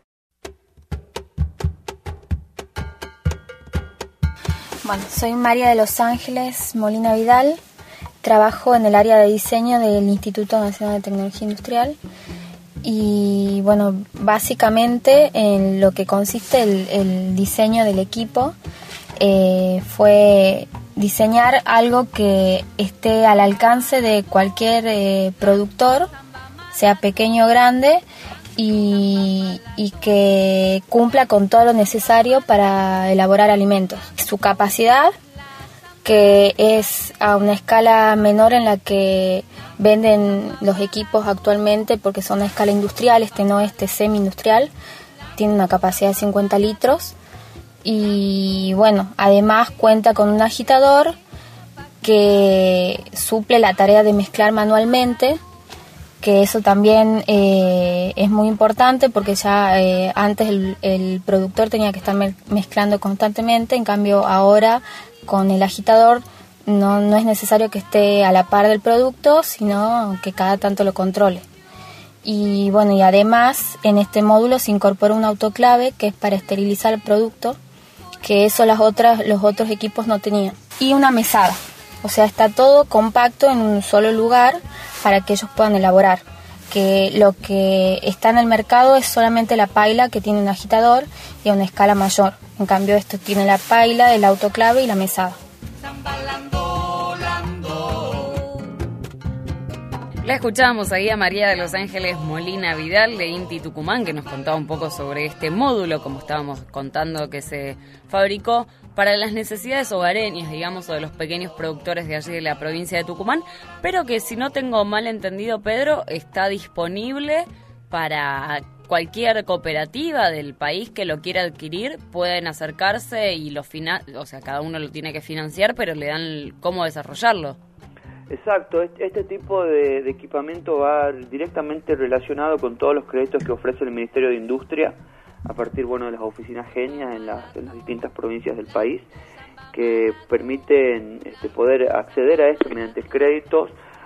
Bueno, soy María de los Ángeles Molina Vidal, trabajo en el área de diseño del Instituto Nacional de Tecnología Industrial. Y bueno, básicamente en lo que consiste el, el diseño del equipo eh, fue diseñar algo que esté al alcance de cualquier eh, productor, sea pequeño o grande, y, y que cumpla con todo lo necesario para elaborar alimentos. Su capacidad, que es a una escala menor en la que venden los equipos actualmente, porque son a escala industrial, este no, este semi-industrial, tiene una capacidad de cincuenta litros, y bueno, además cuenta con un agitador que suple la tarea de mezclar manualmente, que eso también eh, es muy importante porque ya eh, antes el, el productor tenía que estar me- mezclando constantemente, en cambio ahora con el agitador no, no es necesario que esté a la par del producto, sino que cada tanto lo controle. Y bueno, y además en este módulo se incorpora un autoclave que es para esterilizar el producto, que eso las otras, los otros equipos no tenían. Y una mesada, o sea, está todo compacto en un solo lugar para que ellos puedan elaborar. Que lo que está en el mercado es solamente la paila, que tiene un agitador y a una escala mayor. En cambio esto tiene la paila, el autoclave y la mesada. La escuchábamos ahí a María de Los Ángeles Molina Vidal de INTI Tucumán, que nos contaba un poco sobre este módulo, como estábamos contando, que se fabricó para las necesidades hogareñas, digamos, o de los pequeños productores de allí de la provincia de Tucumán, pero que, si no tengo mal entendido, Pedro, está disponible para cualquier cooperativa del país que lo quiera adquirir. Pueden acercarse y lo fina- o sea, cada uno lo tiene que financiar, pero le dan cómo desarrollarlo. Exacto, este tipo de, de equipamiento va directamente relacionado con todos los créditos que ofrece el Ministerio de Industria a partir, bueno, de las oficinas genias en las, en las distintas provincias del país, que permiten este, poder acceder a esto mediante créditos,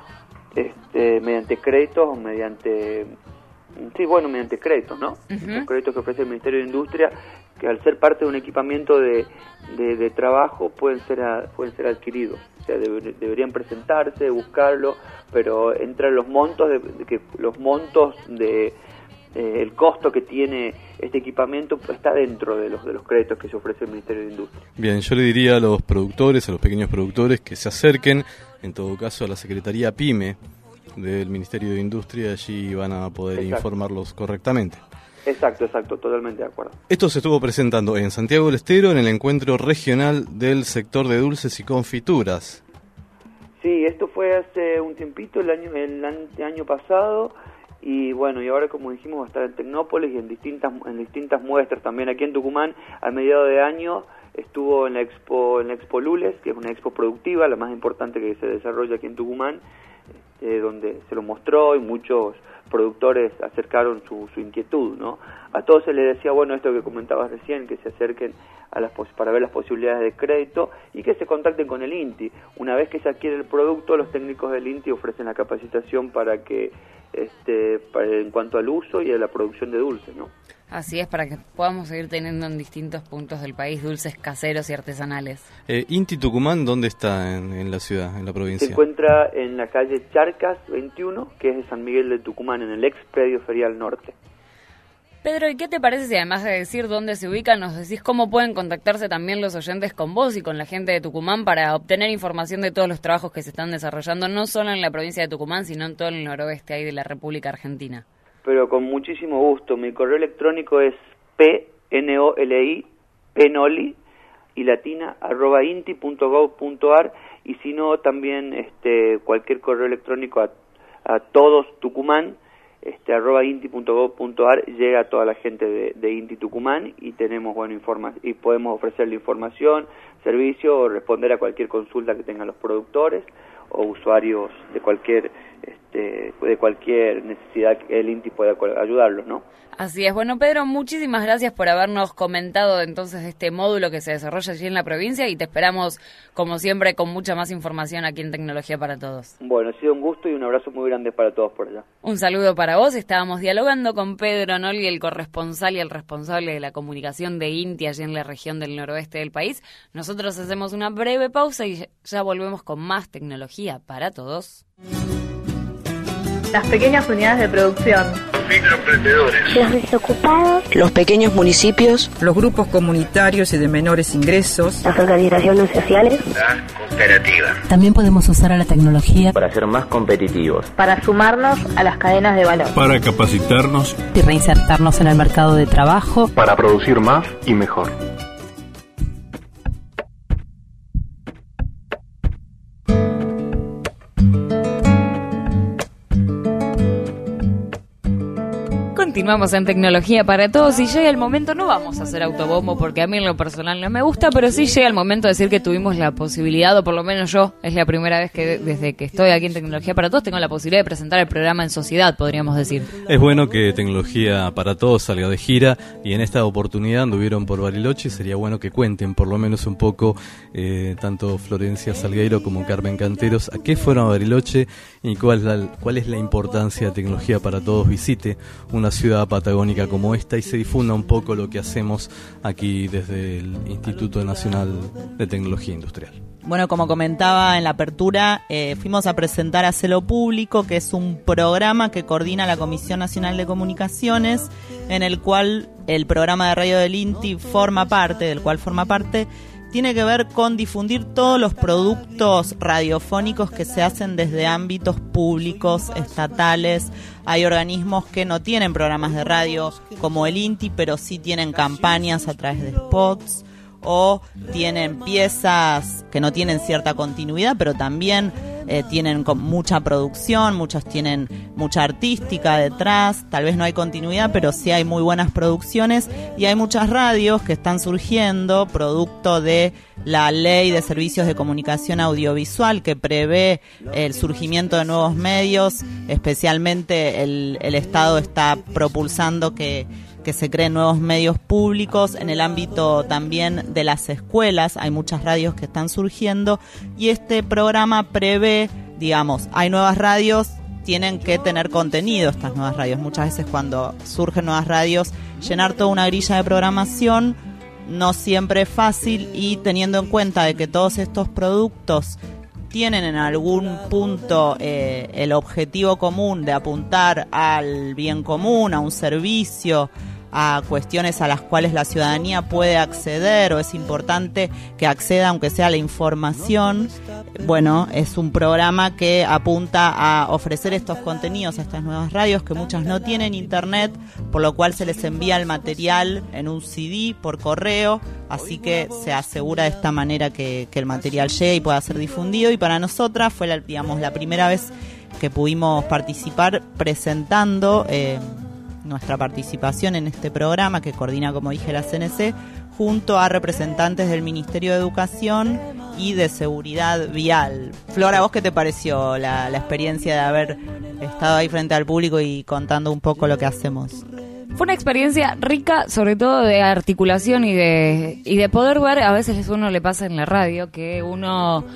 este, mediante créditos o mediante, sí, bueno, mediante créditos, ¿no? Uh-huh. Los créditos que ofrece el Ministerio de Industria, que al ser parte de un equipamiento de, de, de trabajo pueden ser a, pueden ser adquiridos. O sea, deber, deberían presentarse, buscarlo, pero entran los montos de, de que los montos de eh, el costo que tiene este equipamiento está dentro de los de los créditos que se ofrece el Ministerio de Industria. Bien, yo le diría a los productores, a los pequeños productores, que se acerquen, en todo caso, a la Secretaría PYME del Ministerio de Industria. Allí van a poder Exacto. informarlos correctamente. Exacto, exacto, totalmente de acuerdo. Esto se estuvo presentando en Santiago del Estero en el encuentro regional del sector de dulces y confituras. Sí, esto fue hace un tiempito, el año el año pasado, y bueno, y ahora, como dijimos, va a estar en Tecnópolis y en distintas en distintas muestras también aquí en Tucumán. A mediados de año estuvo en la Expo en la Expo Lules, que es una expo productiva, la más importante que se desarrolla aquí en Tucumán, eh, donde se lo mostró y muchos productores acercaron su, su inquietud, ¿no? A todos se les decía, bueno, esto que comentabas recién, que se acerquen a las para ver las posibilidades de crédito y que se contacten con el INTI. Una vez que se adquiere el producto, los técnicos del INTI ofrecen la capacitación para que, este, para, en cuanto al uso y a la producción de dulces, ¿no? Así es, para que podamos seguir teniendo en distintos puntos del país dulces caseros y artesanales. Eh, INTI Tucumán, ¿dónde está en, en la ciudad, en la provincia? Se encuentra en la calle Charcas veintiuno, que es de San Miguel de Tucumán, en el ex predio ferial norte. Pedro, ¿y qué te parece si, además de decir dónde se ubican, nos decís cómo pueden contactarse también los oyentes con vos y con la gente de Tucumán para obtener información de todos los trabajos que se están desarrollando, no solo en la provincia de Tucumán, sino en todo el noroeste ahí de la República Argentina? Pero con muchísimo gusto. Mi correo electrónico es p n o l i penoli y latina arroba inti punto gov punto ar, y si no, también este cualquier correo electrónico a, a todos Tucumán este arroba inti punto gov punto ar llega a toda la gente de, de INTI Tucumán, y tenemos bueno informa y podemos ofrecerle información, servicio o responder a cualquier consulta que tengan los productores o usuarios de cualquier este, de cualquier necesidad que el INTI pueda ayudarlos, ¿no? Así es. Bueno, Pedro, muchísimas gracias por habernos comentado entonces este módulo que se desarrolla allí en la provincia, y te esperamos, como siempre, con mucha más información aquí en Tecnología para Todos. Bueno, ha sido un gusto y un abrazo muy grande para todos por allá. Un saludo para vos. Estábamos dialogando con Pedro Noli, el corresponsal y el responsable de la comunicación de INTI allí en la región del noroeste del país. Nosotros hacemos una breve pausa y ya volvemos con más Tecnología para Todos. Las pequeñas unidades de producción, microemprendedores, los desocupados, los pequeños municipios, los grupos comunitarios y de menores ingresos, las organizaciones sociales, las cooperativas. También podemos usar a la tecnología para ser más competitivos, para sumarnos a las cadenas de valor, para capacitarnos y reinsertarnos en el mercado de trabajo, para producir más y mejor. Continuamos en Tecnología para Todos y llega el momento, no vamos a hacer autobombo porque a mí en lo personal no me gusta, pero sí llega el momento de decir que tuvimos la posibilidad, o por lo menos yo, es la primera vez que desde que estoy aquí en Tecnología para Todos tengo la posibilidad de presentar el programa en sociedad, podríamos decir. Es bueno que Tecnología para Todos salga de gira y en esta oportunidad anduvieron por Bariloche, sería bueno que cuenten por lo menos un poco, eh, tanto Florencia Salgueiro como Carmen Canteros, a qué fueron a Bariloche y cuál es la, cuál es la importancia de Tecnología para Todos visite una ciudad patagónica como esta y se difunda un poco lo que hacemos aquí desde el Instituto Nacional de Tecnología Industrial. Bueno, como comentaba en la apertura, eh, fuimos a presentar Hacelo Público, que es un programa que coordina la Comisión Nacional de Comunicaciones, en el cual el programa de radio del INTI forma parte, del cual forma parte, tiene que ver con difundir todos los productos radiofónicos que se hacen desde ámbitos públicos, estatales. Hay organismos que no tienen programas de radio como el INTI, pero sí tienen campañas a través de spots, o tienen piezas que no tienen cierta continuidad, pero también eh, tienen con mucha producción, muchos tienen mucha artística detrás, tal vez no hay continuidad, pero sí hay muy buenas producciones, y hay muchas radios que están surgiendo producto de la Ley de Servicios de Comunicación Audiovisual, que prevé el surgimiento de nuevos medios, especialmente el, el Estado está propulsando que que se creen nuevos medios públicos en el ámbito también de las escuelas. Hay muchas radios que están surgiendo y este programa prevé, digamos, hay nuevas radios, tienen que tener contenido estas nuevas radios. Muchas veces cuando surgen nuevas radios, llenar toda una grilla de programación no siempre es fácil, y teniendo en cuenta de que todos estos productos tienen en algún punto eh, el objetivo común de apuntar al bien común, a un servicio, a cuestiones a las cuales la ciudadanía puede acceder, o es importante que acceda aunque sea a la información. Bueno, es un programa que apunta a ofrecer estos contenidos a estas nuevas radios, que muchas no tienen internet, por lo cual se les envía el material en un C D por correo, así que se asegura de esta manera que, que el material llegue y pueda ser difundido. Y para nosotras fue la, digamos, la primera vez que pudimos participar presentando eh, nuestra participación en este programa que coordina, como dije, la C N C, junto a representantes del Ministerio de Educación y de Seguridad Vial. Flora, ¿vos qué te pareció la, la experiencia de haber estado ahí frente al público y contando un poco lo que hacemos? Fue una experiencia rica, sobre todo de articulación y de y de poder ver. A veces a uno le pasa en la radio que uno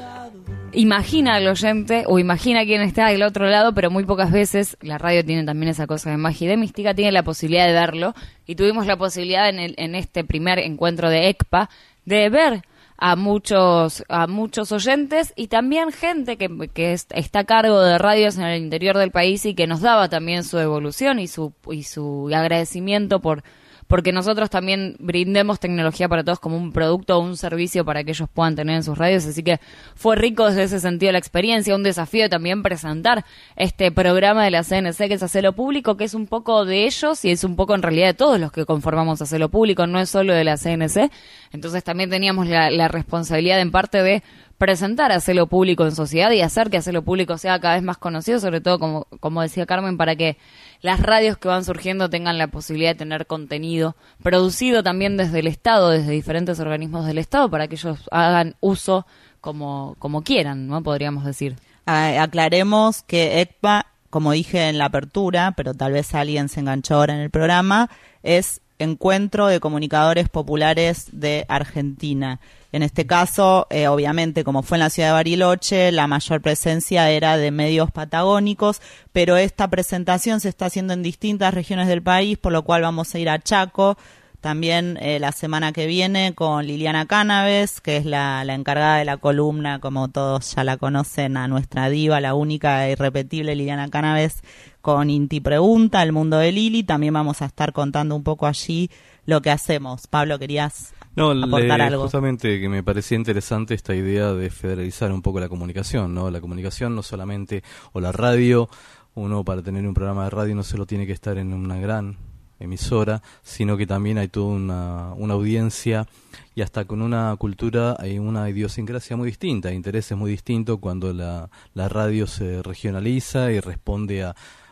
imagina al oyente o imagina quién está del otro lado, pero muy pocas veces la radio tiene también esa cosa de magia y de mística, tiene la posibilidad de verlo, y tuvimos la posibilidad en, el, en este primer encuentro de E C P A de ver a muchos a muchos oyentes y también gente que, que es, está a cargo de radios en el interior del país y que nos daba también su evolución y su y su agradecimiento por porque nosotros también brindemos Tecnología para Todos como un producto o un servicio para que ellos puedan tener en sus radios, así que fue rico desde ese sentido la experiencia, un desafío también presentar este programa de la C N C que es Hacelo Público, que es un poco de ellos y es un poco en realidad de todos los que conformamos Hacelo Público, no es solo de la C N C, entonces también teníamos la, la responsabilidad en parte de presentar Hacelo Público en sociedad y hacer que Hacelo Público sea cada vez más conocido, sobre todo, como, como decía Carmen, para que las radios que van surgiendo tengan la posibilidad de tener contenido producido también desde el Estado, desde diferentes organismos del Estado, para que ellos hagan uso como, como quieran, ¿no? Podríamos decir. Ah, aclaremos que E C P A, como dije en la apertura, pero tal vez alguien se enganchó ahora en el programa, es Encuentro de Comunicadores Populares de Argentina. En este caso, eh, obviamente, como fue en la ciudad de Bariloche, la mayor presencia era de medios patagónicos, pero esta presentación se está haciendo en distintas regiones del país, por lo cual vamos a ir a Chaco también eh, la semana que viene con Liliana Cánaves, que es la, la encargada de la columna, como todos ya la conocen, a nuestra diva, la única e irrepetible Liliana Cánaves, con Inti Pregunta, El Mundo de Lili. También vamos a estar contando un poco allí lo que hacemos. Pablo, ¿querías no, aportar le, algo? Justamente que me parecía interesante esta idea de federalizar un poco la comunicación, ¿no? La comunicación no solamente, o la radio, uno para tener un programa de radio no solo tiene que estar en una gran emisora, sino que también hay toda una, una audiencia y hasta con una cultura, hay una idiosincrasia muy distinta, intereses muy distintos cuando la, la radio se regionaliza y responde a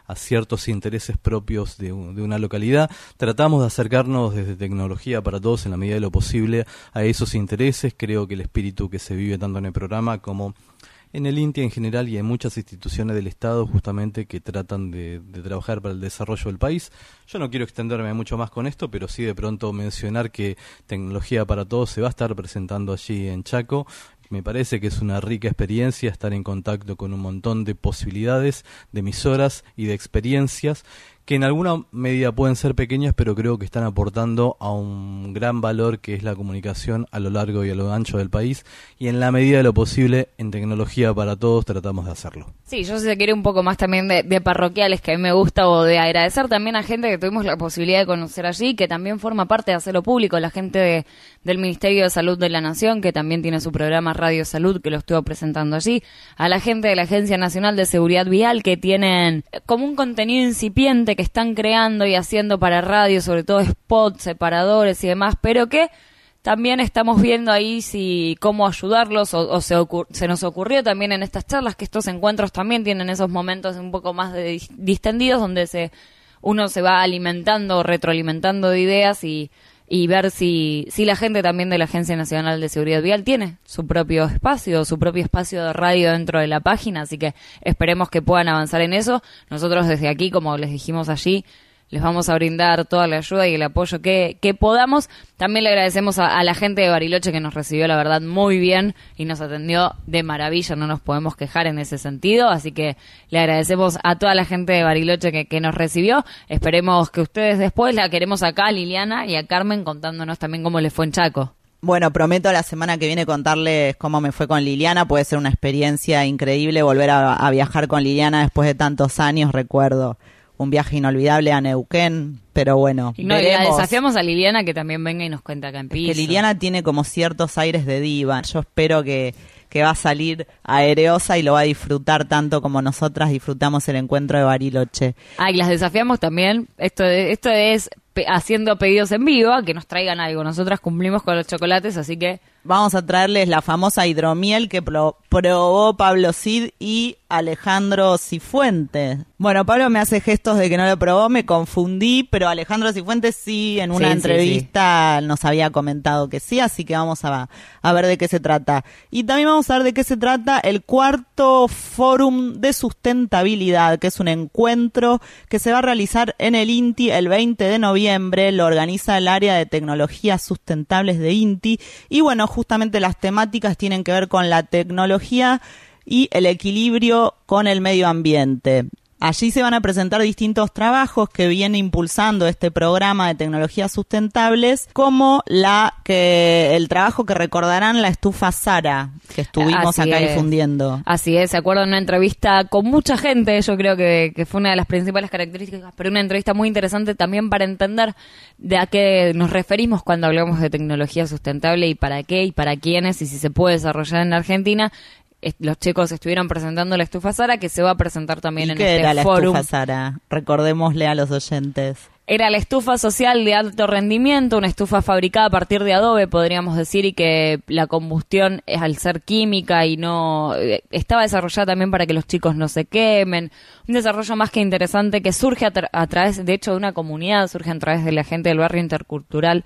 a ciertos intereses propios de, un, de una localidad. Tratamos de acercarnos desde Tecnología para Todos en la medida de lo posible a esos intereses. Creo que el espíritu que se vive tanto en el programa como en el INTI en general y en muchas instituciones del Estado justamente que tratan de, de trabajar para el desarrollo del país. Yo no quiero extenderme mucho más con esto, pero sí de pronto mencionar que Tecnología para Todos se va a estar presentando allí en Chaco. Me parece que es una rica experiencia estar en contacto con un montón de posibilidades, de emisoras y de experiencias que en alguna medida pueden ser pequeñas, pero creo que están aportando a un gran valor que es la comunicación a lo largo y a lo ancho del país, y en la medida de lo posible, en Tecnología para Todos tratamos de hacerlo. Sí, yo si se quiere un poco más también de, de parroquiales, que a mí me gusta, o de agradecer también a gente que tuvimos la posibilidad de conocer allí, que también forma parte de hacerlo público, la gente de, del Ministerio de Salud de la Nación, que también tiene su programa Radio Salud, que lo estuvo presentando allí, a la gente de la Agencia Nacional de Seguridad Vial, que tienen como un contenido incipiente que están creando y haciendo para radio, sobre todo spots, separadores y demás, pero que también estamos viendo ahí si cómo ayudarlos o, o se, ocur- se nos ocurrió también en estas charlas que estos encuentros también tienen esos momentos un poco más de, distendidos donde se uno se va alimentando, retroalimentando de ideas y, y ver si, si la gente también de la Agencia Nacional de Seguridad Vial tiene su propio espacio, su propio espacio de radio dentro de la página, así que esperemos que puedan avanzar en eso. Nosotros desde aquí, como les dijimos allí, les vamos a brindar toda la ayuda y el apoyo que, que podamos. También le agradecemos a, a la gente de Bariloche que nos recibió, la verdad, muy bien y nos atendió de maravilla, no nos podemos quejar en ese sentido, así que le agradecemos a toda la gente de Bariloche que, que nos recibió. Esperemos que ustedes después, la queremos acá a Liliana y a Carmen contándonos también cómo les fue en Chaco. Bueno, prometo la semana que viene contarles cómo me fue con Liliana. Puede ser una experiencia increíble volver a, a viajar con Liliana después de tantos años, recuerdo. Un viaje inolvidable a Neuquén, pero bueno, y no, veremos. Y desafiamos a Liliana que también venga y nos cuente acá en piso. Es que Liliana tiene como ciertos aires de diva. Yo espero que, que va a salir aereosa y lo va a disfrutar tanto como nosotras disfrutamos el encuentro de Bariloche. Ah, y las desafiamos también. Esto, esto es pe- haciendo pedidos en vivo, a que nos traigan algo. Nosotras cumplimos con los chocolates, así que vamos a traerles la famosa hidromiel que pro- probó Pablo Cid y Alejandro Cifuentes. Bueno, Pablo me hace gestos de que no lo probó, me confundí, pero Alejandro Cifuentes sí, en una sí, entrevista sí, sí. nos había comentado que sí, así que vamos a, a ver de qué se trata. Y también vamos a ver de qué se trata el cuarto Fórum de Sustentabilidad, que es un encuentro que se va a realizar en el INTI el veinte de noviembre, lo organiza el área de tecnologías sustentables de INTI, y bueno, justamente las temáticas tienen que ver con la tecnología y el equilibrio con el medio ambiente. Allí se van a presentar distintos trabajos que viene impulsando este programa de tecnologías sustentables, como la que el trabajo que recordarán la estufa Sara, que estuvimos Así acá es. difundiendo. Así es, se acuerdan de una entrevista con mucha gente, yo creo que, que fue una de las principales características, pero una entrevista muy interesante también para entender de a qué nos referimos cuando hablamos de tecnología sustentable y para qué y para quiénes y si se puede desarrollar en la Argentina. Los chicos estuvieron presentando la estufa Sara, que se va a presentar también ¿Y en qué este era la fórum. estufa Sara? Recordémosle a los oyentes. Era la estufa social de alto rendimiento, una estufa fabricada a partir de adobe, podríamos decir, y que la combustión es al ser química y no estaba desarrollada también para que los chicos no se quemen. Un desarrollo más que interesante que surge a, tra- a través, de hecho, de una comunidad, surge a través de la gente del barrio intercultural,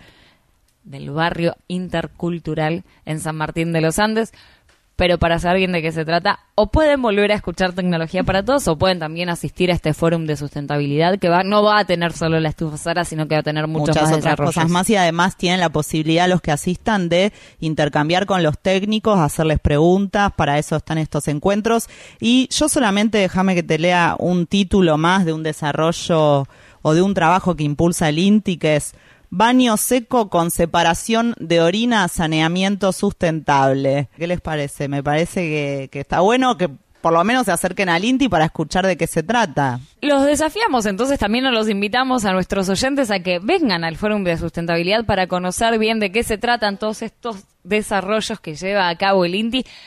del barrio intercultural en San Martín de los Andes. Pero para saber bien de qué se trata, o pueden volver a escuchar Tecnología para Todos, o pueden también asistir a este fórum de sustentabilidad, que va no va a tener solo la estufa Sara, sino que va a tener muchos muchas más otras desarrollos. cosas más, y además tienen la posibilidad los que asistan de intercambiar con los técnicos, hacerles preguntas, para eso están estos encuentros. Y yo solamente déjame que te lea un título más de un desarrollo o de un trabajo que impulsa el INTI, que es Baño seco con separación de orina, saneamiento sustentable. ¿Qué les parece? Me parece que, que está bueno que por lo menos se acerquen al INTI para escuchar de qué se trata. Los desafiamos, entonces también los invitamos a nuestros oyentes a que vengan al Fórum de Sustentabilidad para conocer bien de qué se tratan todos estos desarrollos que lleva a cabo el INTI,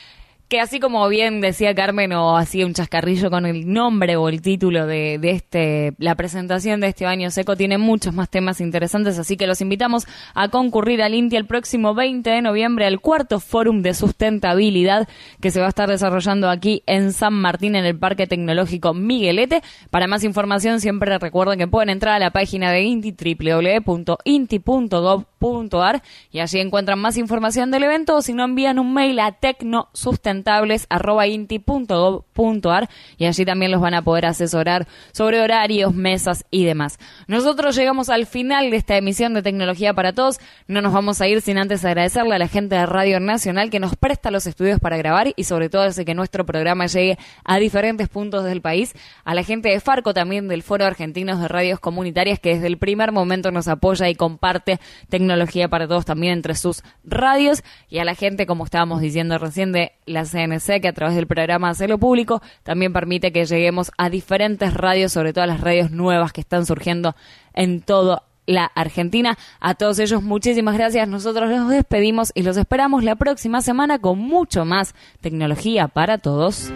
que así como bien decía Carmen o hacía un chascarrillo con el nombre o el título de, de este la presentación de este Baño Seco, tiene muchos más temas interesantes, así que los invitamos a concurrir al INTI el próximo veinte de noviembre al cuarto Fórum de Sustentabilidad que se va a estar desarrollando aquí en San Martín en el Parque Tecnológico Miguelete. Para más información siempre recuerden que pueden entrar a la página de INTI, doble u doble u doble u punto inti punto gov punto ar, y allí encuentran más información del evento, o si no envían un mail a tecnosustentables arroba inti punto gov punto ar y allí también los van a poder asesorar sobre horarios, mesas y demás. Nosotros llegamos al final de esta emisión de Tecnología para Todos. No nos vamos a ir sin antes agradecerle a la gente de Radio Nacional que nos presta los estudios para grabar y sobre todo hace que nuestro programa llegue a diferentes puntos del país. A la gente de Farco también, del Foro Argentinos de Radios Comunitarias, que desde el primer momento nos apoya y comparte Tecnología para Todos también entre sus radios, y a la gente, como estábamos diciendo recién, de la C N C, que a través del programa Hacelo Público también permite que lleguemos a diferentes radios, sobre todo a las radios nuevas que están surgiendo en toda la Argentina. A todos ellos muchísimas gracias. Nosotros los despedimos y los esperamos la próxima semana con mucho más Tecnología para Todos.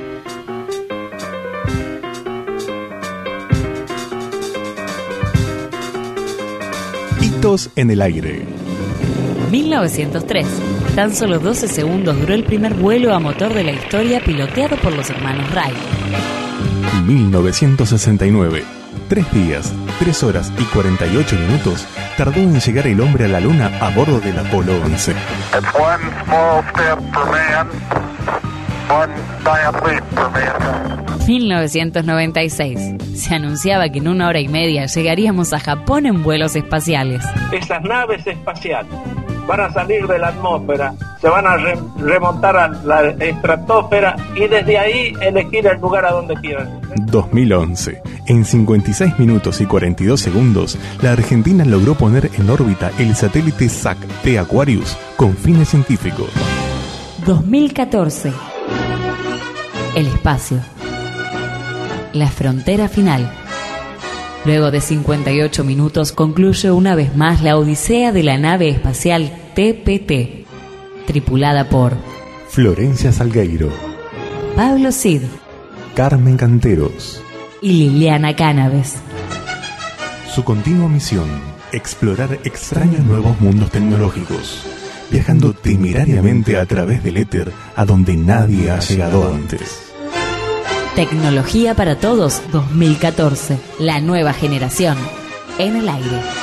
Hitos en el aire. mil novecientos tres. Tan solo doce segundos duró el primer vuelo a motor de la historia piloteado por los hermanos Wright. mil novecientos sesenta y nueve. Tres días, tres horas y cuarenta y ocho minutos tardó en llegar el hombre a la luna a bordo del Apolo once. mil novecientos noventa y seis. Se anunciaba que en una hora y media llegaríamos a Japón en vuelos espaciales. Esas naves espaciales van a salir de la atmósfera, se van a re- remontar a la estratosfera y desde ahí elegir el lugar a donde quieran. dos mil once. En cincuenta y seis minutos y cuarenta y dos segundos, la Argentina logró poner en órbita el satélite S A C T Aquarius con fines científicos. dos mil catorce. El espacio. La frontera final. Luego de cincuenta y ocho minutos concluye una vez más la odisea de la nave espacial T P T, tripulada por Florencia Salgueiro, Pablo Cid, Carmen Canteros y Liliana Cánaves. Su continua misión, explorar extraños nuevos mundos tecnológicos, viajando temerariamente a través del éter a donde nadie ha llegado antes. Tecnología para Todos dos mil catorce, la nueva generación en el aire.